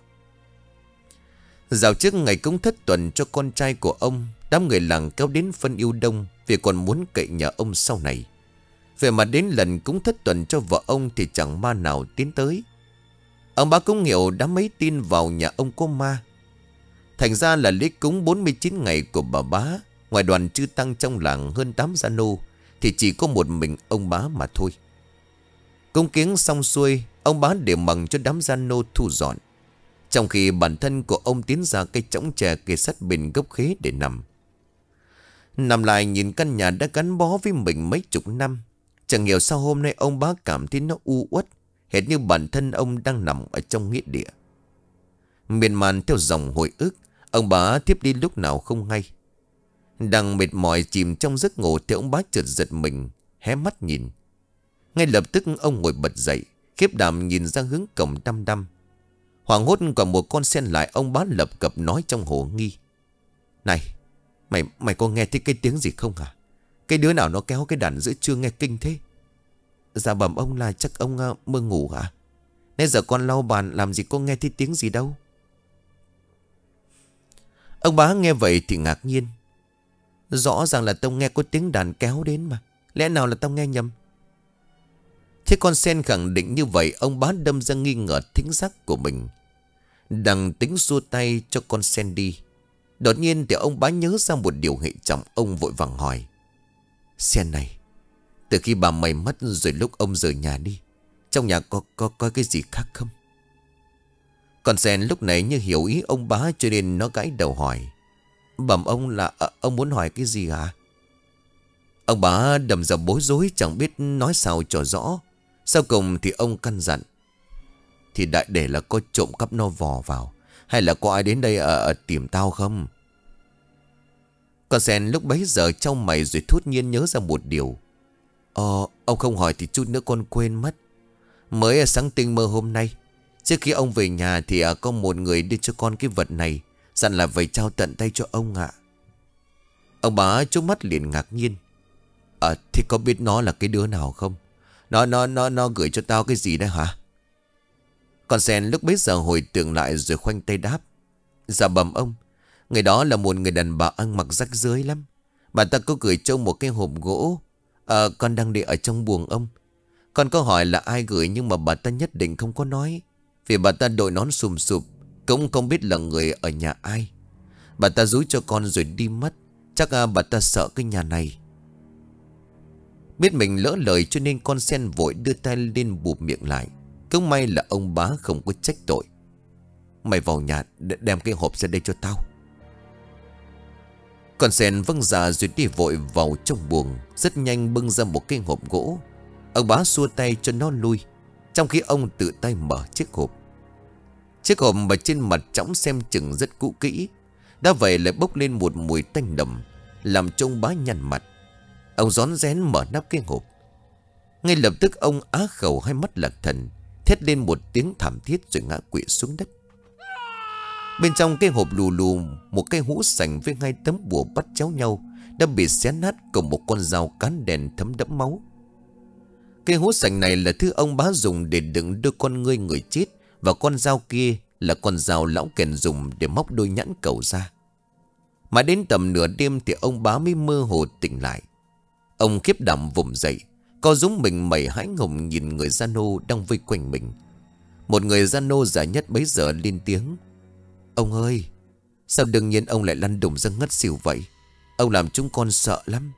Dạo trước ngày cúng thất tuần cho con trai của ông, đám người làng kéo đến phân yêu đông vì còn muốn cậy nhà ông sau này. Về mà đến lần cúng thất tuần cho vợ ông thì chẳng ma nào tiến tới. Ông Bá cũng hiểu đám mấy tin vào nhà ông có ma. Thành ra là lễ cúng bốn mươi chín ngày của bà Bá, ngoài đoàn chư tăng trong làng hơn tám gia nô, thì chỉ có một mình ông Bá mà thôi. Cúng kiếng xong xuôi, ông Bá để mặc cho đám gia nô thu dọn, trong khi bản thân của ông tiến ra cây chõng chè kề sát bên gốc khế để nằm. Nằm lại nhìn căn nhà đã gắn bó với mình mấy chục năm. Chẳng hiểu sao hôm nay ông Bá cảm thấy nó u uất, hệt như bản thân ông đang nằm ở trong nghĩa địa. Miên man theo dòng hồi ức, ông Bá thiếp đi lúc nào không hay. Đang mệt mỏi chìm trong giấc ngủ thì ông Bá chợt giật mình, hé mắt nhìn. Ngay lập tức ông ngồi bật dậy, khiếp đảm nhìn ra hướng cổng đăm đăm. Hoảng hốt còn một con sen lại, ông Bá lập cập nói trong hồ nghi: Này, mày mày có nghe thấy cái tiếng gì không hả? Cái đứa nào nó kéo cái đàn giữa trưa nghe kinh thế? Dạ bẩm ông là chắc ông uh, mơ ngủ hả? Nãy giờ con lau bàn làm gì có nghe thấy tiếng gì đâu. Ông Bá nghe vậy thì ngạc nhiên. Rõ ràng là tao nghe có tiếng đàn kéo đến mà. Lẽ nào là tao nghe nhầm? Thế con sen khẳng định như vậy, ông Bá đâm ra nghi ngờ thính giác của mình. Đang tính xua tay cho con sen đi, đột nhiên thì ông Bá nhớ ra một điều hệ trọng. Ông vội vàng hỏi: Sen này, từ khi bà mày mất rồi lúc ông rời nhà đi, trong nhà có có có cái gì khác không? Con sen lúc này như hiểu ý ông Bá cho nên nó gãi đầu hỏi: Bẩm ông là à, ông muốn hỏi cái gì hả? Ông Bá đầm ra bối rối chẳng biết nói sao cho rõ. Sau cùng thì ông căn dặn: Thì đại để là có trộm cắp nó vò vào, hay là có ai đến đây ở, ở tìm tao không? Con sen lúc bấy giờ trong mày rồi thốt nhiên nhớ ra một điều. Ờ, ông không hỏi thì chút nữa con quên mất. Mới ở sáng tinh mơ hôm nay, trước khi ông về nhà thì à, có một người đưa cho con cái vật này, dặn là phải trao tận tay cho ông ạ. Ông bá chớp mắt liền ngạc nhiên. À thì có biết nó là cái đứa nào không? Nó nó nó nó gửi cho tao cái gì đấy hả? Con sen lúc bấy giờ hồi tưởng lại rồi khoanh tay đáp. Dạ bẩm ông, người đó là một người đàn bà ăn mặc rách rưới lắm. Bà ta có gửi cho một cái hộp gỗ. À, con đang để ở trong buồng ông. Con có hỏi là ai gửi nhưng mà bà ta nhất định không có nói. Vì bà ta đội nón sùm sụp, cũng không biết là người ở nhà ai. Bà ta dúi cho con rồi đi mất. Chắc à, bà ta sợ cái nhà này. Biết mình lỡ lời cho nên con sen vội đưa tay lên bụp miệng lại. Cứ may là ông bá không có trách tội. Mày vào nhà đem cái hộp ra đây cho tao. Con sen vâng dạ rồi đi vội vào trong buồng. Rất nhanh bưng ra một cái hộp gỗ. Ông bá xua tay cho nó lui, trong khi ông tự tay mở chiếc hộp. Chiếc hộp mà trên mặt trống xem chừng rất cũ kỹ. Đã vậy lại bốc lên một mùi tanh đậm, làm cho ông bá nhăn mặt. Ông rón rén mở nắp cái hộp. Ngay lập tức ông á khẩu hai mắt lạc thần, thét lên một tiếng thảm thiết rồi ngã quỵ xuống đất. Bên trong cái hộp lù lù, một cái hũ sành với hai tấm bùa bắt chéo nhau đã bị xé nát, cùng một con dao cán đèn thấm đẫm máu. Cái hũ sành này là thứ ông bá dùng để đựng đôi con ngươi người chết, và con dao kia là con dao lão kèn dùng để móc đôi nhãn cầu ra. Mà đến tầm nửa đêm thì ông bá mới mơ hồ tỉnh lại. Ông khiếp đảm vùng dậy, co rúm mình mẩy hãi hùng nhìn người gia nô đang vây quanh mình. Một người gia nô già nhất bấy giờ lên tiếng. Ông ơi, sao đương nhiên ông lại lăn đùng ra ngất xỉu vậy? Ông làm chúng con sợ lắm.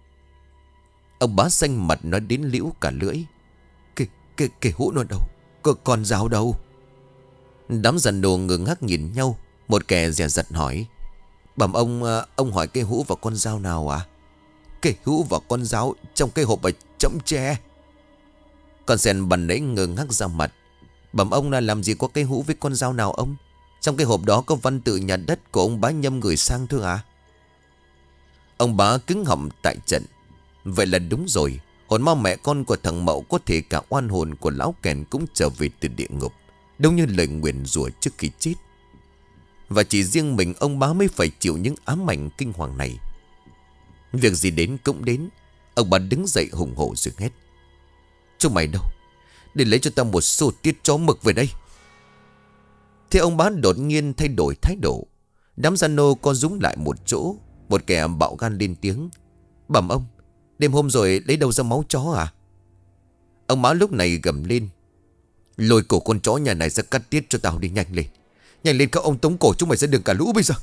Ông bá xanh mặt nói đến liễu cả lưỡi. Cái, cái, cái hũ nó đâu? Có con dao đâu? Đám gia nô ngơ ngác nhìn nhau. Một kẻ dè dặt hỏi. Bẩm ông, ông hỏi cái hũ và con dao nào à? Cái hũ và con dao trong cái hộp ở chõng tre. Con sen bần nãy ngơ ngác ra mặt. Bẩm ông là làm gì có cái hũ với con dao nào ông? Trong cái hộp đó có văn tự nhà đất của ông bá Nhâm gửi sang thôi à? Ông bá cứng họng tại trận. Vậy là đúng rồi. Hồn ma mẹ con của thằng Mậu, có thể cả oan hồn của lão kèn cũng trở về từ địa ngục, đúng như lời nguyền rủa trước khi chết. Và chỉ riêng mình ông bá mới phải chịu những ám ảnh kinh hoàng này. Việc gì đến cũng đến. Ông bá đứng dậy hùng hổ rồi hét. Chúng mày đâu? Để lấy cho tao một xô tiết chó mực về đây. Thế ông bá đột nhiên thay đổi thái độ. Đám gia nô co rúm lại một chỗ. Một kẻ bạo gan lên tiếng. Bẩm ông, đêm hôm rồi lấy đâu ra máu chó à? Ông bá lúc này gầm lên. Lôi cổ con chó nhà này ra cắt tiết cho tao đi, nhanh lên. Nhanh lên các ông, tống cổ chúng mày ra đường cả lũ bây giờ.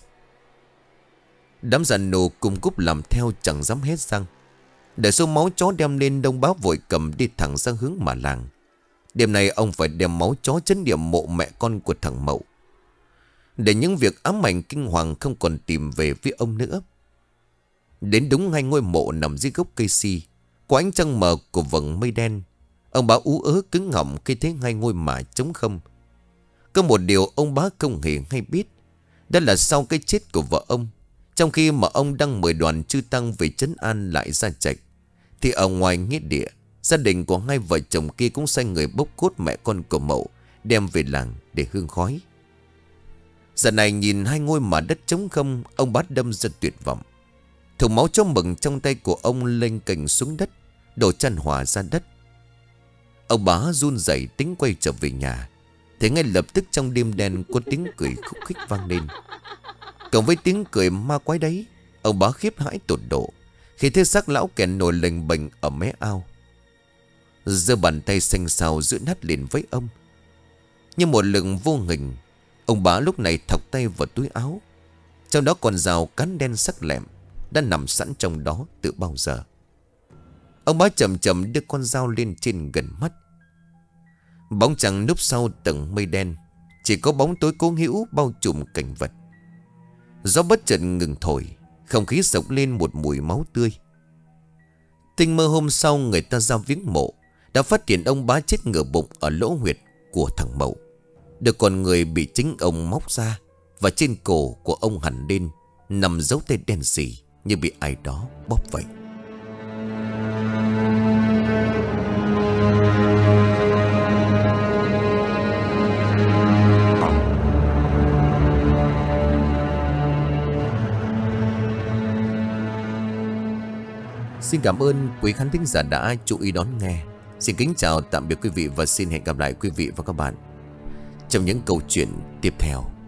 Đám gia nô cùng cúp làm theo chẳng dám hét răng. Để số máu chó đem lên, đông bá vội cầm đi thẳng sang hướng mà làng. Đêm nay ông phải đem máu chó chấn điểm mộ mẹ con của thằng Mậu, để những việc ám ảnh kinh hoàng không còn tìm về với ông nữa. Đến đúng ngay ngôi mộ nằm dưới gốc cây si, có ánh trăng mờ của vầng mây đen. Ông bá ú ớ cứng họng khi thấy ngay ngôi mả trống không. Có một điều ông bá không hề hay biết. Đó là sau cái chết của vợ ông, trong khi mà ông đang mời đoàn chư tăng về trấn an lại Gia Trạch, thì ở ngoài nghĩa địa, gia đình của hai vợ chồng kia cũng sai người bốc cốt mẹ con của Mậu đem về làng để hương khói. Giờ này nhìn hai ngôi mả đất trống không, ông bá đâm ra tuyệt vọng. Thùng máu chó mừng trong tay của ông lênh cành xuống đất, đổ chan hòa ra đất. Ông bá run rẩy tính quay trở về nhà, thế ngay lập tức trong đêm đen có tiếng cười khúc khích vang lên. Cộng với tiếng cười ma quái đấy, ông bá khiếp hãi tột độ khi thấy xác lão kèn nổi lềnh bềnh ở mé ao. Giơ bàn tay xanh xao giữ nát liền với ông. Như một lực vô hình, ông bá lúc này thọc tay vào túi áo. Trong đó còn dao cán đen sắc lẹm đã nằm sẵn trong đó từ bao giờ. Ông bá chậm chậm đưa con dao lên trên gần mắt. Bóng trăng núp sau tầng mây đen, chỉ có bóng tối cố hữu bao trùm cảnh vật. Gió bất chợt ngừng thổi, không khí sộc lên một mùi máu tươi. Tinh mơ hôm sau, người ta ra viếng mộ đã phát hiện ông bá chết ngửa bụng ở lỗ huyệt của thằng Mậu. Được con người bị chính ông móc ra, và trên cổ của ông hẳn lên nằm dấu tay đen sì như bị ai đó bóp vậy. xin cảm ơn quý khán thính giả đã chú ý đón nghe. Xin kính chào tạm biệt quý vị và xin hẹn gặp lại quý vị và các bạn trong những câu chuyện tiếp theo.